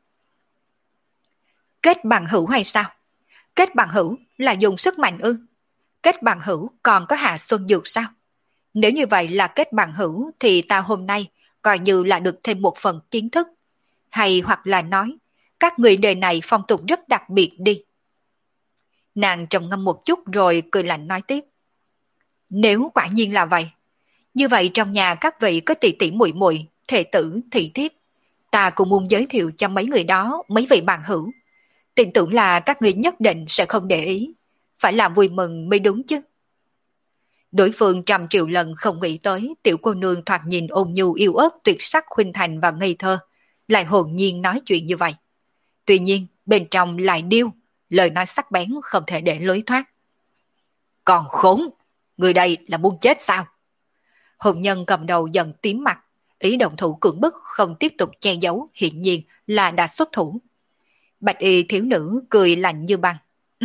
Kết bằng hữu hay sao? Kết bằng hữu là dùng sức mạnh ư? Kết bằng hữu còn có hạ xuân dược sao? Nếu như vậy là kết bằng hữu thì ta hôm nay coi như là được thêm một phần kiến thức. Hay hoặc là nói, các người đời này phong tục rất đặc biệt đi. Nàng trầm ngâm một chút rồi cười lạnh nói tiếp. Nếu quả nhiên là vậy, như vậy trong nhà các vị có tỷ tỷ muội muội, thể tử, thị thiếp, ta cũng muốn giới thiệu cho mấy người đó mấy vị bạn hữu. tin tưởng là các ngươi nhất định sẽ không để ý, phải làm vui mừng mới đúng chứ. Đối phương trăm triệu lần không nghĩ tới tiểu cô nương thoạt nhìn ôn nhu yêu ớt tuyệt sắc khuynh thành và ngây thơ, lại hồn nhiên nói chuyện như vậy. Tuy nhiên, bên trong lại điêu, lời nói sắc bén không thể để lối thoát. Còn khốn, người đây là muốn chết sao? Hồn nhân cầm đầu dần tím mặt, ý động thủ cưỡng bức không tiếp tục che giấu, hiện nhiên là đã xuất thủ. Bạch y thiếu nữ cười lạnh như băng.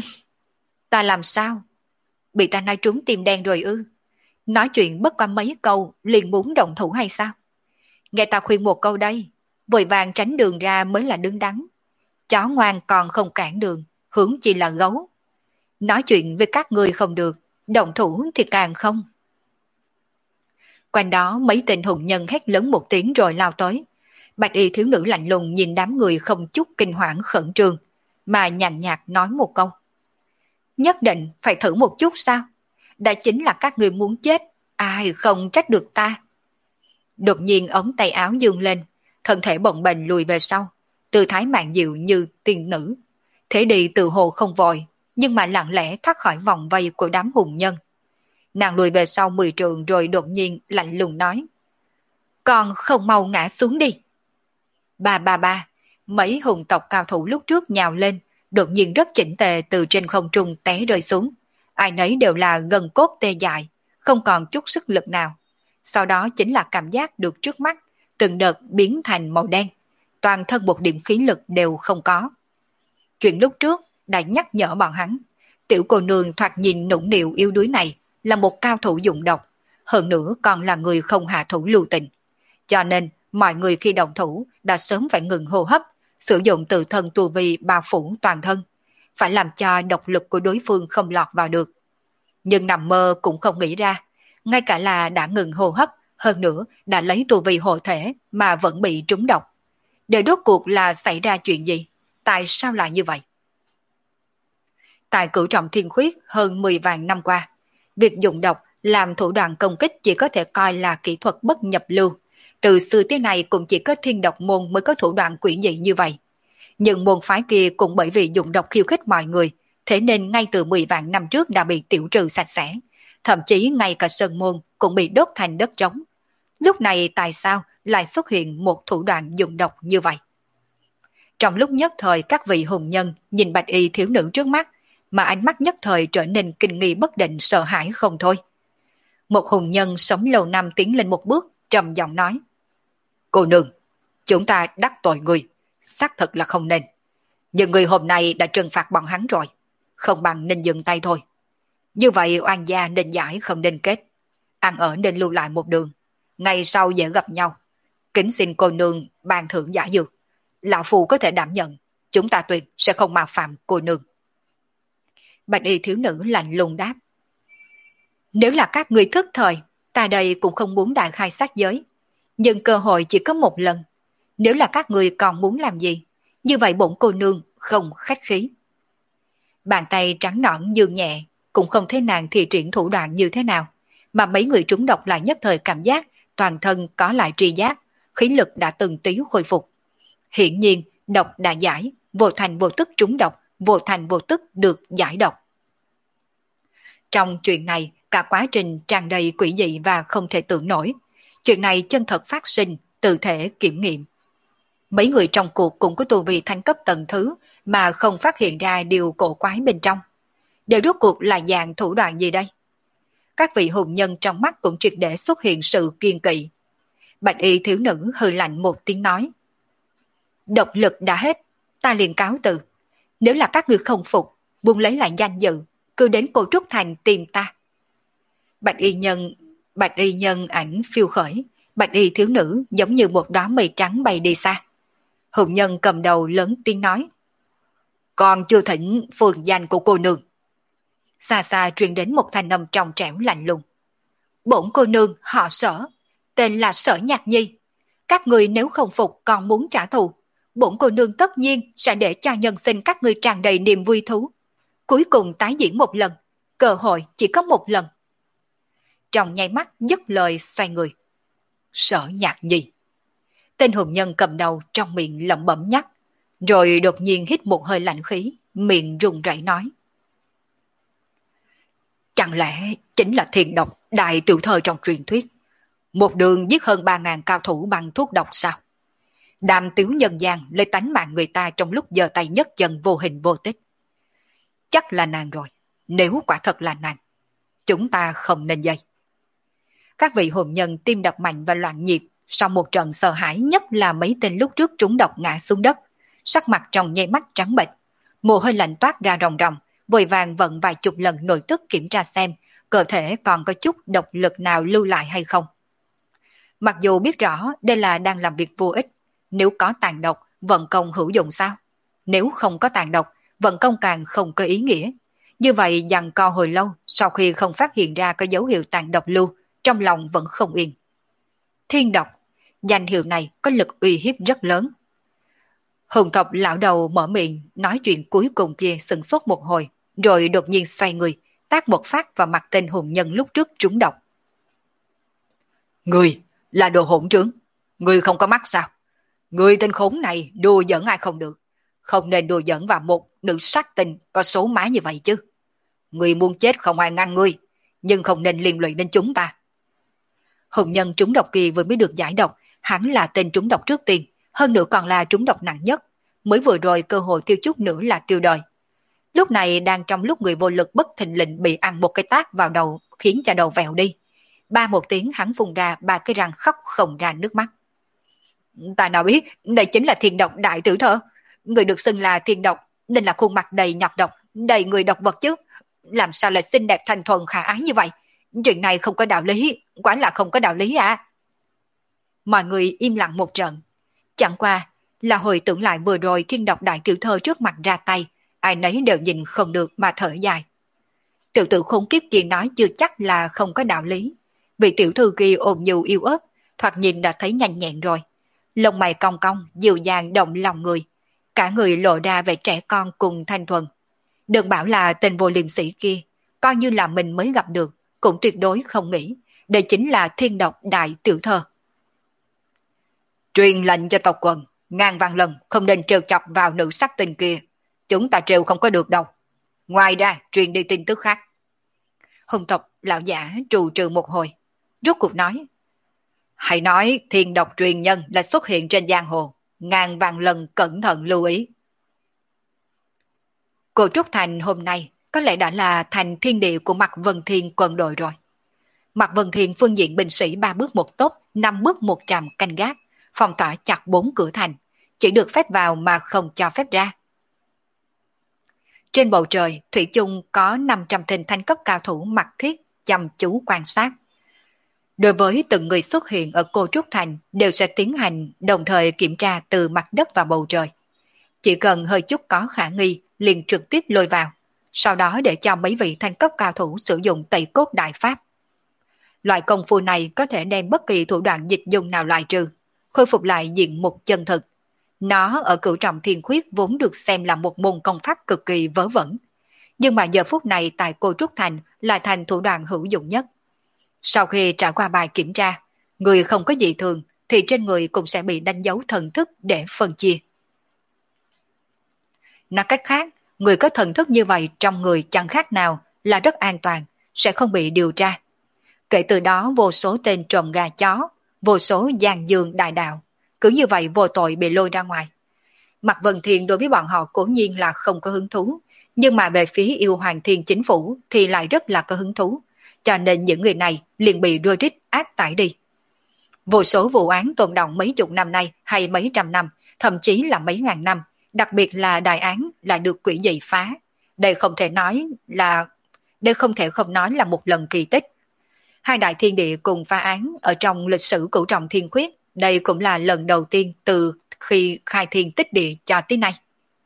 Ta làm sao? Bị ta nói trúng tim đen rồi ư? Nói chuyện bất qua mấy câu liền muốn động thủ hay sao? Nghe ta khuyên một câu đây, vội vàng tránh đường ra mới là đứng đắn. Chó ngoan còn không cản đường, hướng chỉ là gấu. Nói chuyện với các người không được, động thủ thì càng không. Quanh đó mấy tên hùng nhân hét lớn một tiếng rồi lao tới. Bạch y thiếu nữ lạnh lùng nhìn đám người không chút kinh hoảng khẩn trương, mà nhàn nhạt nói một câu. Nhất định phải thử một chút sao? Đã chính là các người muốn chết, ai không trách được ta. Đột nhiên ống tay áo dương lên, thân thể bồng bềnh lùi về sau, tư thái mạn dịu như tiên nữ. Thế đi từ hồ không vội, nhưng mà lặng lẽ thoát khỏi vòng vây của đám hùng nhân. Nàng lùi về sau mười trường rồi đột nhiên lạnh lùng nói. Còn không mau ngã xuống đi. Ba ba ba, mấy hùng tộc cao thủ lúc trước nhào lên, đột nhiên rất chỉnh tề từ trên không trung té rơi xuống. Ai nấy đều là gân cốt tê dại, không còn chút sức lực nào. Sau đó chính là cảm giác được trước mắt, từng đợt biến thành màu đen. Toàn thân một điểm khí lực đều không có. Chuyện lúc trước đã nhắc nhở bọn hắn. Tiểu cô nương thoạt nhìn nũng nịu yếu đuối này là một cao thủ dụng độc, hơn nữa còn là người không hạ thủ lưu tình. Cho nên mọi người khi động thủ đã sớm phải ngừng hô hấp, sử dụng tự thân tu vi bao phủ toàn thân, phải làm cho độc lực của đối phương không lọt vào được. Nhưng nằm mơ cũng không nghĩ ra, ngay cả là đã ngừng hô hấp, hơn nữa đã lấy tu vi hộ thể mà vẫn bị trúng độc. Để rốt cuộc là xảy ra chuyện gì? Tại sao lại như vậy? Tại cửu trọng thiên khuyết hơn mười vạn năm qua, việc dùng độc làm thủ đoạn công kích chỉ có thể coi là kỹ thuật bất nhập lưu. Từ xưa tới nay cũng chỉ có thiên độc môn mới có thủ đoạn quỷ dị như vậy. Nhưng môn phái kia cũng bởi vì dùng độc khiêu khích mọi người, thế nên ngay từ mười vạn năm trước đã bị tiểu trừ sạch sẽ. Thậm chí ngay cả sơn môn cũng bị đốt thành đất trống. Lúc này tại sao lại xuất hiện một thủ đoạn dùng độc như vậy? Trong lúc nhất thời các vị hùng nhân nhìn bạch y thiếu nữ trước mắt, mà ánh mắt nhất thời trở nên kinh nghi bất định sợ hãi không thôi. Một hùng nhân sống lâu năm tiến lên một bước, trầm giọng nói. Cô nương, chúng ta đắc tội người, xác thực là không nên. Nhưng người hôm nay đã trừng phạt bọn hắn rồi, không bằng nên dừng tay thôi. Như vậy oan gia nên giải không nên kết. Ăn ở nên lưu lại một đường, ngày sau dễ gặp nhau. Kính xin cô nương ban thưởng giả dược. Lão Phu có thể đảm nhận, chúng ta tuyệt sẽ không mạo phạm cô nương. Bạch y thiếu nữ lạnh lùng đáp. Nếu là các người thức thời, ta đây cũng không muốn đại khai sát giới. Nhưng cơ hội chỉ có một lần. Nếu là các người còn muốn làm gì, như vậy bổn cô nương không khách khí. Bàn tay trắng nõn dương nhẹ, cũng không thấy nàng thi triển thủ đoạn như thế nào, mà mấy người trúng độc lại nhất thời cảm giác toàn thân có lại tri giác, khí lực đã từng tí khôi phục. Hiển nhiên, độc đã giải, vô thành vô tức trúng độc, vô thành vô tức được giải độc. Trong chuyện này, cả quá trình tràn đầy quỷ dị và không thể tưởng nổi. Chuyện này chân thật phát sinh, tự thể kiểm nghiệm. Mấy người trong cuộc cũng có tu vi thánh cấp tầng thứ mà không phát hiện ra điều cổ quái bên trong. Đều rốt cuộc là dạng thủ đoạn gì đây? Các vị hùng nhân trong mắt cũng triệt để xuất hiện sự kiên kỵ. Bạch y thiếu nữ hừ lạnh một tiếng nói. Độc lực đã hết, ta liền cáo từ. Nếu là các ngươi không phục, buông lấy lại danh dự, cứ đến Cô Trúc Thành tìm ta. Bạch y nhân, bạch y nhân ảnh phiêu khởi, bạch y thiếu nữ giống như một đóa mây trắng bay đi xa. Hùng nhân cầm đầu lớn tiếng nói. Còn chưa thỉnh phường danh của cô nương. Xa xa truyền đến một thanh âm trong trẻo lạnh lùng. Bổn cô nương họ Sở, tên là Sở Nhạc Nhi. Các người nếu không phục còn muốn trả thù, bổn cô nương tất nhiên sẽ để cho nhân sinh các người tràn đầy niềm vui thú. Cuối cùng tái diễn một lần, cơ hội chỉ có một lần. Trong nháy mắt dứt lời xoay người. Sở Nhạc Nhi. Tên hùng nhân cầm đầu trong miệng lẩm bẩm nhắc. rồi đột nhiên hít một hơi lạnh khí, miệng run rẩy nói. Chẳng lẽ chính là thiên độc đại tiểu thơ trong truyền thuyết, một đường giết hơn ba ngàn cao thủ bằng thuốc độc sao? Đàm tiểu nhân gian lấy tánh mạng người ta trong lúc giơ tay nhấc chân vô hình vô tích. Chắc là nàng rồi, nếu quả thật là nàng, chúng ta không nên dây. Các vị hồn nhân tim đập mạnh và loạn nhịp, sau một trận sợ hãi, nhất là mấy tên lúc trước trúng độc ngã xuống đất, sắc mặt trong nháy mắt trắng bệch, mồ hôi lạnh toát ra ròng ròng, vội vàng vận vài chục lần nội tức kiểm tra xem cơ thể còn có chút độc lực nào lưu lại hay không. Mặc dù biết rõ đây là đang làm việc vô ích, nếu có tàn độc, vận công hữu dụng sao? Nếu không có tàn độc, vận công càng không có ý nghĩa. Như vậy giằng co hồi lâu, sau khi không phát hiện ra có dấu hiệu tàn độc lưu, trong lòng vẫn không yên. Thiên độc, danh hiệu này có lực uy hiếp rất lớn. Hùng tộc lão đầu mở miệng nói chuyện cuối cùng kia sừng sốt một hồi, rồi đột nhiên xoay người, tác một phát vào mặt tên hùng nhân lúc trước trúng độc. Người là đồ hỗn trướng, người không có mắt sao? Người tên khốn này đùa giỡn ai không được, không nên đùa giỡn vào một nữ sát tinh có số má như vậy chứ. Người muốn chết không ai ngăn ngươi, nhưng không nên liên lụy đến chúng ta. Hùng nhân trúng độc kia vừa mới được giải độc, hắn là tên trúng độc trước tiên, hơn nữa còn là trúng độc nặng nhất, mới vừa rồi cơ hội tiêu chút nữa là tiêu đời. Lúc này đang trong lúc người vô lực bất thình lình bị ăn một cái tát vào đầu, khiến cho đầu vẹo đi. Ba một tiếng hắn phun ra ba cái răng khóc không ra nước mắt. Ta nào biết, đây chính là thiên độc đại tử thơ. Người được xưng là thiên độc, nên là khuôn mặt đầy nhọc độc, đầy người độc vật chứ. Làm sao lại xinh đẹp thanh thuần khả ái như vậy? Chuyện này không có đạo lý, quả là không có đạo lý à. Mọi người im lặng một trận. Chẳng qua là hồi tưởng lại vừa rồi thiên độc đại tiểu thơ trước mặt ra tay, ai nấy đều nhìn không được mà thở dài. Tiểu tử khốn kiếp kia nói chưa chắc là không có đạo lý. Vị tiểu thư kia ôn nhu yêu ớt, thoạt nhìn đã thấy nhanh nhẹn rồi. Lông mày cong cong, dịu dàng động lòng người. Cả người lộ ra vẻ trẻ con cùng thanh thuần. Đừng bảo là tên vô liêm sĩ kia, coi như là mình mới gặp được, cũng tuyệt đối không nghĩ đây chính là thiên độc đại tiểu thơ. Truyền lệnh cho tộc quần, ngàn vạn lần không nên trêu chọc vào nữ sắc tình kia. Chúng ta trêu không có được đâu. Ngoài ra, truyền đi tin tức khác. Hùng tộc lão giả trù trừ một hồi, rốt cuộc nói. Hãy nói thiên độc truyền nhân là xuất hiện trên giang hồ, ngàn vạn lần cẩn thận lưu ý. Cô Trúc Thành hôm nay có lẽ đã là thành thiên địa của Mạc Vân Thiên quân đội rồi. Mạc Vân Thiên phương diện binh sĩ ba bước một tốc, năm bước một tràm canh gác, phong tỏa chặt bốn cửa thành, chỉ được phép vào mà không cho phép ra. Trên bầu trời, thủy chung có năm trăm tên thanh cấp cao thủ mặc thiết chăm chú quan sát. Đối với từng người xuất hiện ở Cô Trúc Thành đều sẽ tiến hành đồng thời kiểm tra từ mặt đất và bầu trời. Chỉ cần hơi chút có khả nghi liền trực tiếp lôi vào, sau đó để cho mấy vị thanh cấp cao thủ sử dụng tẩy cốt đại pháp. Loại công phu này có thể đem bất kỳ thủ đoạn dịch dùng nào loại trừ, khôi phục lại diện mục chân thực. Nó ở cửu trọng thiên khuyết vốn được xem là một môn công pháp cực kỳ vớ vẩn. Nhưng mà giờ phút này tại Cô Trúc Thành lại thành thủ đoạn hữu dụng nhất. Sau khi trải qua bài kiểm tra, người không có dị thường thì trên người cũng sẽ bị đánh dấu thần thức để phân chia. Nói cách khác, người có thần thức như vậy trong người chẳng khác nào là rất an toàn, sẽ không bị điều tra. Kể từ đó vô số tên trộm gà chó, vô số gian dương đại đạo, cứ như vậy vô tội bị lôi ra ngoài. Mạc Vân Thiên đối với bọn họ cố nhiên là không có hứng thú, nhưng mà về phía yêu hoàng thiên chính phủ thì lại rất là có hứng thú, cho nên những người này liền bị đuôi rít áp tải đi. Vô số vụ án tồn động mấy chục năm nay hay mấy trăm năm, thậm chí là mấy ngàn năm, đặc biệt là đại án lại được quỷ dị phá. Đây không thể nói là đây không thể không nói là một lần kỳ tích. Hai đại thiên địa cùng phá án ở trong lịch sử cửu trọng thiên khuyết, đây cũng là lần đầu tiên từ khi khai thiên tích địa cho tới nay.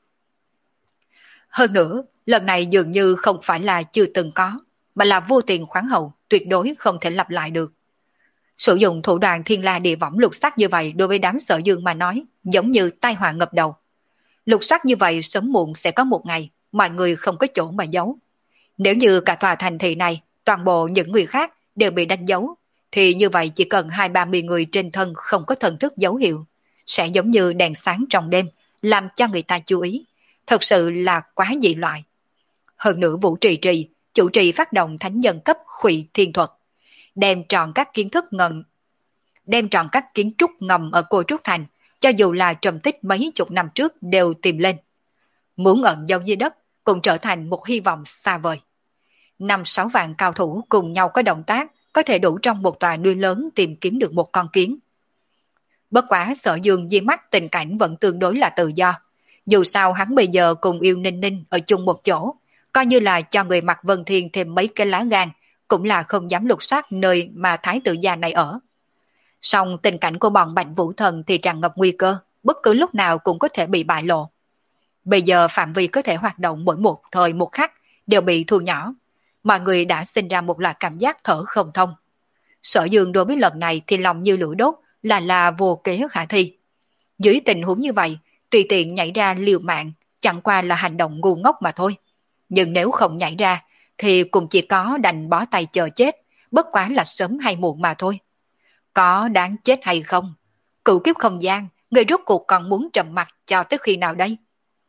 Hơn nữa, lần này dường như không phải là chưa từng có, mà là vô tiền khoáng hậu, tuyệt đối không thể lặp lại được. Sử dụng thủ đoạn thiên la địa võng lục sắc như vậy đối với đám Sở Dương mà nói, giống như tai họa ngập đầu. Lục soát như vậy sớm muộn sẽ có một ngày, mọi người không có chỗ mà giấu. Nếu như cả tòa thành thị này, toàn bộ những người khác đều bị đánh dấu, thì như vậy chỉ cần hai ba mươi người trên thân không có thần thức dấu hiệu, sẽ giống như đèn sáng trong đêm, làm cho người ta chú ý, thật sự là quá dị loại. Hơn nữa Vũ Trì Trì chủ trì phát động thánh nhân cấp Khụy Thiên Thuật, đem tròn các kiến thức ngầm, đem tròn các kiến trúc ngầm ở Cô Trúc Thành, cho dù là trầm tích mấy chục năm trước đều tìm lên. Muốn ẩn giấu dưới đất cũng trở thành một hy vọng xa vời. Năm sáu vạn cao thủ cùng nhau có động tác, có thể đủ trong một tòa núi lớn tìm kiếm được một con kiến. Bất quá Sở Dương dưới mắt tình cảnh vẫn tương đối là tự do. Dù sao hắn bây giờ cùng Yêu Ninh Ninh ở chung một chỗ, coi như là cho người mặc Vân Thiên thêm mấy cái lá gan, cũng là không dám lục soát nơi mà Thái tử gia này ở. Song tình cảnh của bọn Bạch Vũ Thần thì tràn ngập nguy cơ, bất cứ lúc nào cũng có thể bị bại lộ. Bây giờ phạm vi có thể hoạt động mỗi một thời một khắc đều bị thu nhỏ. Mọi người đã sinh ra một loại cảm giác thở không thông. Sở Dương đối với lần này thì lòng như lửa đốt, là là vô kế khả thi. Dưới tình huống như vậy, tùy tiện nhảy ra liều mạng, chẳng qua là hành động ngu ngốc mà thôi. Nhưng nếu không nhảy ra, thì cũng chỉ có đành bó tay chờ chết, bất quá là sớm hay muộn mà thôi. Có đáng chết hay không? Cửu kiếp không gian, người rốt cuộc còn muốn trầm mặc cho tới khi nào đây?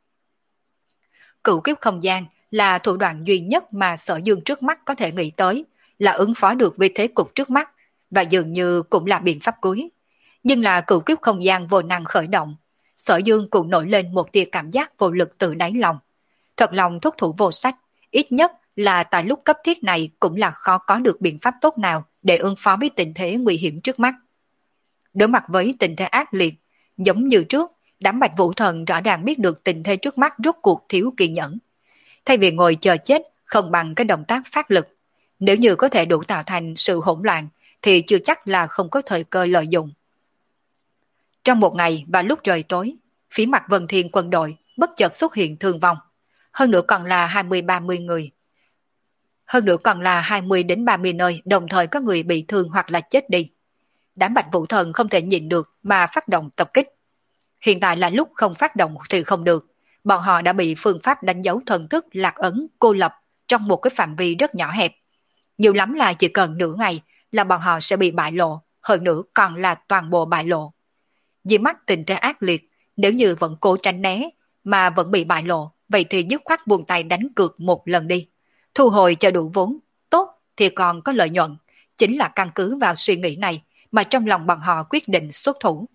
Cửu kiếp không gian là thủ đoạn duy nhất mà Sở Dương trước mắt có thể nghĩ tới, là ứng phó được với thế cục trước mắt, và dường như cũng là biện pháp cuối. Nhưng là cửu kiếp không gian vô năng khởi động, Sở Dương cũng nổi lên một tia cảm giác vô lực từ đáy lòng. Thật lòng thúc thủ vô sách, ít nhất là tại lúc cấp thiết này cũng là khó có được biện pháp tốt nào để ứng phó với tình thế nguy hiểm trước mắt. Đối mặt với tình thế ác liệt, giống như trước, đám Bạch Vũ Thần rõ ràng biết được tình thế trước mắt rốt cuộc thiếu kiên nhẫn. Thay vì ngồi chờ chết không bằng cái động tác phát lực, nếu như có thể đủ tạo thành sự hỗn loạn thì chưa chắc là không có thời cơ lợi dụng. Trong một ngày và lúc trời tối, phía mặt Vân Thiên quân đội bất chợt xuất hiện thương vong. Hơn nữa còn là hai mươi ba mươi người. Hơn nữa còn là hai mươi đến ba mươi nơi đồng thời có người bị thương hoặc là chết đi. Đám Bạch Vũ Thần không thể nhịn được mà phát động tập kích. Hiện tại là lúc không phát động thì không được. Bọn họ đã bị phương pháp đánh dấu thần thức lạc ấn cô lập trong một cái phạm vi rất nhỏ hẹp. Nhiều lắm là chỉ cần nửa ngày là bọn họ sẽ bị bại lộ, hơn nữa còn là toàn bộ bại lộ. Vì mắt tình thế ác liệt, nếu như vẫn cố tránh né mà vẫn bị bại lộ, vậy thì dứt khoát buông tay đánh cược một lần đi. Thu hồi cho đủ vốn, tốt thì còn có lợi nhuận. Chính là căn cứ vào suy nghĩ này mà trong lòng bọn họ quyết định xuất thủ.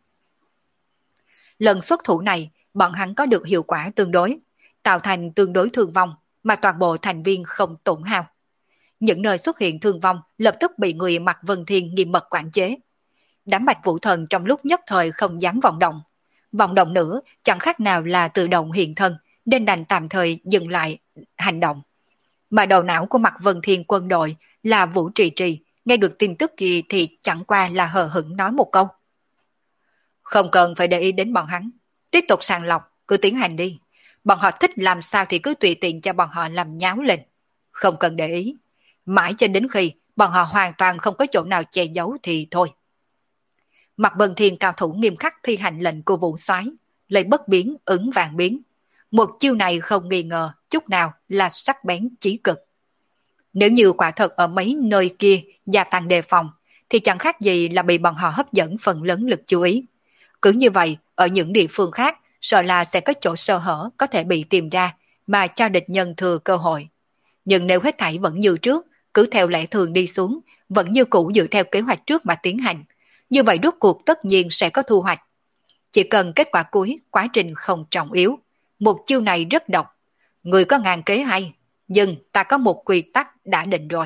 Lần xuất thủ này, bọn hắn có được hiệu quả tương đối, tạo thành tương đối thương vong mà toàn bộ thành viên không tổn hao. Những nơi xuất hiện thương vong lập tức bị người mặc Vân Thiên nghiêm mật quản chế. Đám Bạch Vũ Thần trong lúc nhất thời không dám vọng động. Vọng động nữa chẳng khác nào là tự động hiện thân, nên đành tạm thời dừng lại hành động. Mà đầu não của mặt Vân Thiên quân đội là Vũ Trì Trì, nghe được tin tức kia thì chẳng qua là hờ hững nói một câu. Không cần phải để ý đến bọn hắn, tiếp tục sàng lọc, cứ tiến hành đi. Bọn họ thích làm sao thì cứ tùy tiện cho bọn họ làm nháo lên. Không cần để ý, mãi cho đến khi bọn họ hoàn toàn không có chỗ nào che giấu thì thôi. Mặt Vân Thiên cao thủ nghiêm khắc thi hành lệnh của Vũ Soái, lấy bất biến ứng vạn biến. Một chiêu này không nghi ngờ chút nào là sắc bén chí cực. Nếu như quả thật ở mấy nơi kia gia tăng đề phòng, thì chẳng khác gì là bị bọn họ hấp dẫn phần lớn lực chú ý. Cứ như vậy, ở những địa phương khác, sợ là sẽ có chỗ sơ hở có thể bị tìm ra, mà cho địch nhân thừa cơ hội. Nhưng nếu hết thảy vẫn như trước, cứ theo lẽ thường đi xuống, vẫn như cũ dựa theo kế hoạch trước mà tiến hành, như vậy rốt cuộc tất nhiên sẽ có thu hoạch. Chỉ cần kết quả cuối, quá trình không trọng yếu. Một chiêu này rất độc. Người có ngàn kế hay, nhưng ta có một quy tắc đã định rồi.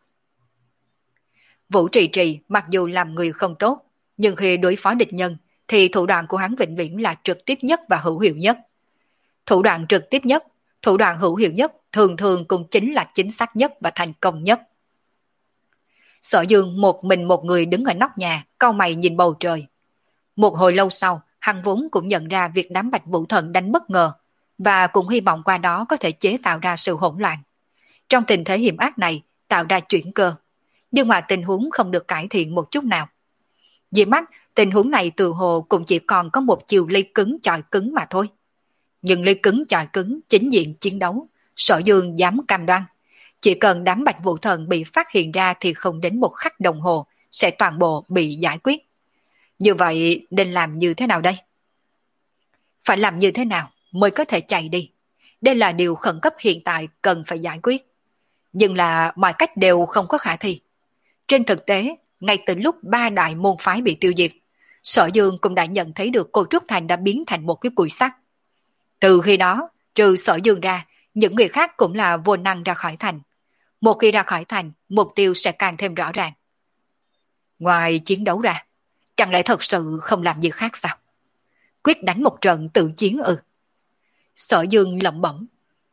Vũ Trì Trì mặc dù làm người không tốt, nhưng khi đối phó địch nhân, thì thủ đoạn của hắn vĩnh viễn là trực tiếp nhất và hữu hiệu nhất. Thủ đoạn trực tiếp nhất, thủ đoạn hữu hiệu nhất thường thường cũng chính là chính xác nhất và thành công nhất. Sở Dương một mình một người đứng ở nóc nhà, cau mày nhìn bầu trời. Một hồi lâu sau, hắn vốn cũng nhận ra việc đám Bạch Vũ Thần đánh bất ngờ, và cũng hy vọng qua đó có thể chế tạo ra sự hỗn loạn. Trong tình thế hiểm ác này, tạo ra chuyển cơ. Nhưng mà tình huống không được cải thiện một chút nào. Vì mắt, tình huống này từ hồ cũng chỉ còn có một chiều ly cứng chọi cứng mà thôi. Nhưng ly cứng chọi cứng chính diện chiến đấu, Sở Dương dám cam đoan. Chỉ cần đám Bạch Vũ Thần bị phát hiện ra thì không đến một khắc đồng hồ sẽ toàn bộ bị giải quyết. Như vậy nên làm như thế nào đây? Phải làm như thế nào mới có thể chạy đi? Đây là điều khẩn cấp hiện tại cần phải giải quyết. Nhưng là mọi cách đều không có khả thi. Trên thực tế, ngay từ lúc ba đại môn phái bị tiêu diệt, Sở Dương cũng đã nhận thấy được cô Trúc Thành đã biến thành một cái cùi sắt. Từ khi đó, trừ Sở Dương ra, những người khác cũng là vô năng ra khỏi thành. Một khi ra khỏi thành, mục tiêu sẽ càng thêm rõ ràng. Ngoài chiến đấu ra, chẳng lẽ thật sự không làm gì khác sao? Quyết đánh một trận tự chiến ư? Sở Dương lẩm bẩm.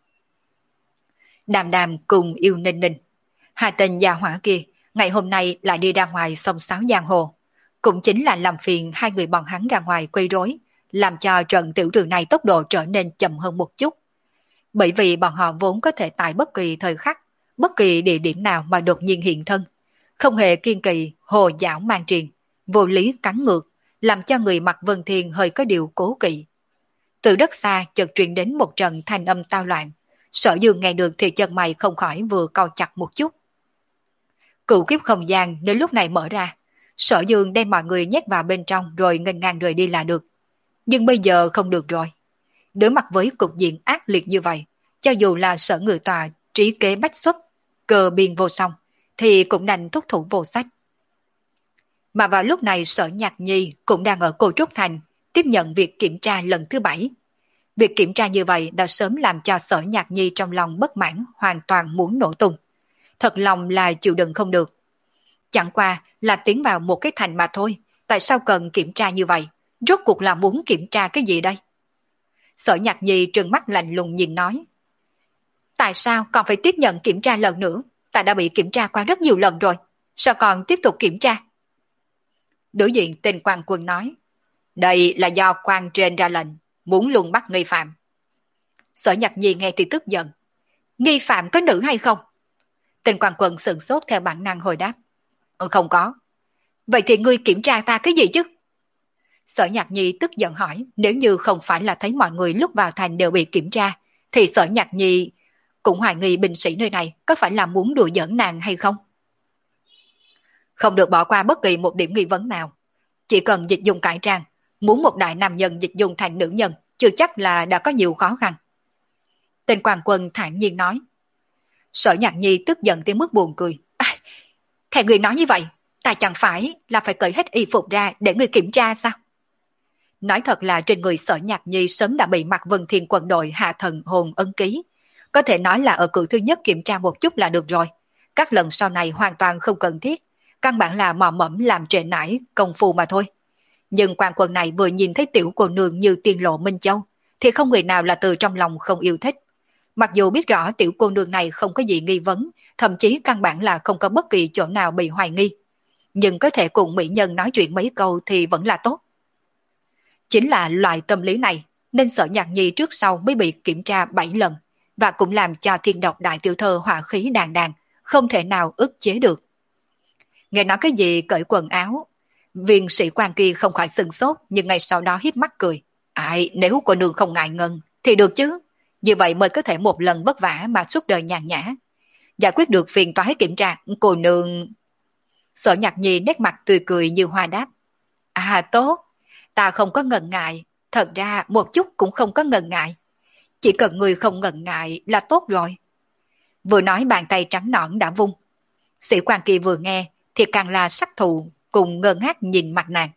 Đàm Đàm cùng Yêu Ninh Ninh, hai tên gia hỏa kia, ngày hôm nay lại đi ra ngoài xông xáo giang hồ. Cũng chính là làm phiền hai người bọn hắn ra ngoài quấy rối, làm cho trận tiểu trường này tốc độ trở nên chậm hơn một chút. Bởi vì bọn họ vốn có thể tại bất kỳ thời khắc, bất kỳ địa điểm nào mà đột nhiên hiện thân. Không hề kiên kỳ, hồ dảo mang truyền, vô lý cắn ngược, làm cho người mặc Vân Thiên hơi có điều cố kỵ. Từ đất xa chợt truyền đến một trận thanh âm tao loạn. Sở Dương nghe được thì chân mày không khỏi vừa cau chặt một chút. Cựu kiếp không gian nếu lúc này mở ra, Sở Dương đem mọi người nhét vào bên trong rồi nghênh ngang rời đi là được. Nhưng bây giờ không được rồi. Đối mặt với cục diện ác liệt như vậy, cho dù là Sở Ngự Tòa trí kế bách xuất, cờ biên vô song, thì cũng đành thúc thủ vô sách. Mà vào lúc này Sở Nhạc Nhi cũng đang ở Cô Trúc Thành, tiếp nhận việc kiểm tra lần thứ bảy. Việc kiểm tra như vậy đã sớm làm cho Sở Nhạc Nhi trong lòng bất mãn, hoàn toàn muốn nổ tung. Thật lòng là chịu đựng không được. Chẳng qua là tiến vào một cái thành mà thôi, tại sao cần kiểm tra như vậy? Rốt cuộc là muốn kiểm tra cái gì đây? Sở Nhạc Nhi trừng mắt lạnh lùng nhìn nói. Tại sao còn phải tiếp nhận kiểm tra lần nữa? Ta đã bị kiểm tra qua rất nhiều lần rồi. Sao còn tiếp tục kiểm tra? Đối diện tên quan quân nói. Đây là do quan trên ra lệnh, muốn luôn bắt nghi phạm. Sở Nhạc Nhi nghe thì tức giận. Nghi phạm có nữ hay không? Tên quan quân sửng sốt theo bản năng hồi đáp. Ừ, không có. Vậy thì ngươi kiểm tra ta cái gì chứ? Sở Nhạc Nhi tức giận hỏi, nếu như không phải là thấy mọi người lúc vào thành đều bị kiểm tra, thì Sở Nhạc Nhi cũng hoài nghi binh sĩ nơi này có phải là muốn đùa giỡn nàng hay không? Không được bỏ qua bất kỳ một điểm nghi vấn nào. Chỉ cần dịch dùng cải trang, muốn một đại nam nhân dịch dùng thành nữ nhân, chưa chắc là đã có nhiều khó khăn. Tên quan quân thản nhiên nói. Sở Nhạc Nhi tức giận tới mức buồn cười. À, theo người nói như vậy, ta chẳng phải là phải cởi hết y phục ra để người kiểm tra sao? Nói thật là trên người Sở Nhạc Nhi sớm đã bị Mạc Vân Thiên quân đội hạ thần hồn ấn ký. Có thể nói là ở cử thứ nhất kiểm tra một chút là được rồi. Các lần sau này hoàn toàn không cần thiết. Căn bản là mò mẫm làm trễ nải công phu mà thôi. Nhưng quan quân này vừa nhìn thấy tiểu cô nương như tiên lộ Minh Châu, thì không người nào là từ trong lòng không yêu thích. Mặc dù biết rõ tiểu cô nương này không có gì nghi vấn, thậm chí căn bản là không có bất kỳ chỗ nào bị hoài nghi. Nhưng có thể cùng mỹ nhân nói chuyện mấy câu thì vẫn là tốt. Chính là loại tâm lý này, nên Sở Nhạc Nhi trước sau mới bị kiểm tra bảy lần, và cũng làm cho thiên độc đại tiểu thơ hỏa khí đàn đàn, không thể nào ức chế được. Nghe nói cái gì cởi quần áo, viên sĩ quan kia không khỏi sừng sốt, nhưng ngay sau đó hiếp mắt cười. Ai, nếu cô nương không ngại ngần, thì được chứ. Như vậy mới có thể một lần vất vả mà suốt đời nhàn nhã. Giải quyết được phiền toái kiểm tra, cô nương... Sở Nhạc Nhi nét mặt tươi cười như hoa đáp. À tốt, ta không có ngần ngại, thật ra một chút cũng không có ngần ngại. Chỉ cần người không ngần ngại là tốt rồi. Vừa nói bàn tay trắng nõn đã vung. Sĩ quan kia vừa nghe thì càng là sắc thù, cùng ngơ ngác nhìn mặt nàng.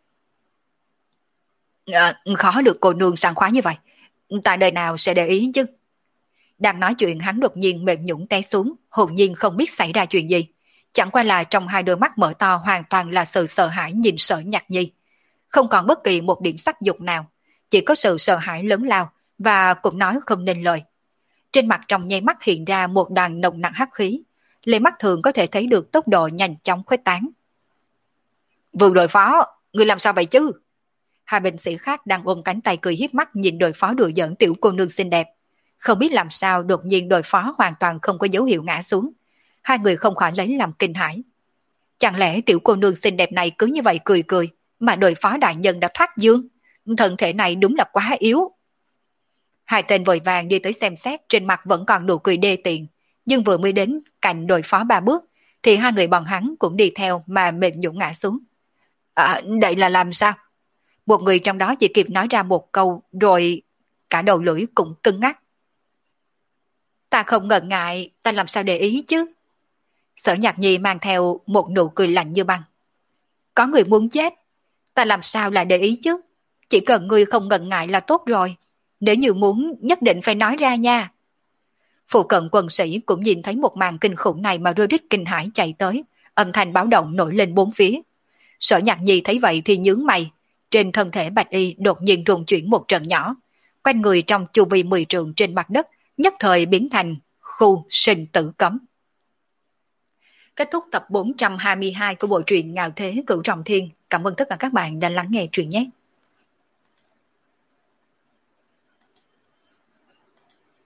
À, khó được cô nương sảng khoái như vậy, tại đời nào sẽ để ý chứ? Đang nói chuyện hắn đột nhiên mềm nhũn té xuống, hồn nhiên không biết xảy ra chuyện gì. Chẳng qua là trong hai đôi mắt mở to hoàn toàn là sự sợ hãi nhìn Sở Nhạc Nhi. Không còn bất kỳ một điểm sắc dục nào, chỉ có sự sợ hãi lớn lao và cũng nói không nên lời. Trên mặt trong nháy mắt hiện ra một đoàn nồng nặc hắc khí, lấy mắt thường có thể thấy được tốc độ nhanh chóng khuếch tán. Vương đội phó, người làm sao vậy chứ? Hai binh sĩ khác đang ôm cánh tay cười hiếp mắt nhìn đội phó đùa giỡn tiểu cô nương xinh đẹp. Không biết làm sao đột nhiên đội phó hoàn toàn không có dấu hiệu ngã xuống. Hai người không khỏi lấy làm kinh hãi. Chẳng lẽ tiểu cô nương xinh đẹp này cứ như vậy cười cười, mà đội phó đại nhân đã thoát dương? Thân thể này đúng là quá yếu. Hai tên vội vàng đi tới xem xét, trên mặt vẫn còn nụ cười đê tiện. Nhưng vừa mới đến cạnh đội phó ba bước, thì hai người bọn hắn cũng đi theo mà mềm nhũn ngã xuống. À, đây là làm sao? Một người trong đó chỉ kịp nói ra một câu rồi cả đầu lưỡi cũng cứng ngắc. Ta không ngần ngại, ta làm sao để ý chứ? Sở Nhạc Nhi mang theo một nụ cười lạnh như băng. Có người muốn chết, ta làm sao lại để ý chứ? Chỉ cần ngươi không ngần ngại là tốt rồi. Nếu như muốn nhất định phải nói ra nha. Phụ cận quân sĩ cũng nhìn thấy một màn kinh khủng này mà rơi rít kinh hãi chạy tới, âm thanh báo động nổi lên bốn phía. Sở Nhạc Nhi thấy vậy thì nhướng mày, trên thân thể Bạch Y đột nhiên rung chuyển một trận nhỏ, quanh người trong chu vi mười trượng trên mặt đất nhất thời biến thành khu sinh tử cấm. Kết thúc tập bốn trăm hai mươi hai của bộ truyện Ngạo Thế Cửu Trọng Thiên. Cảm ơn tất cả các bạn đã lắng nghe truyện nhé.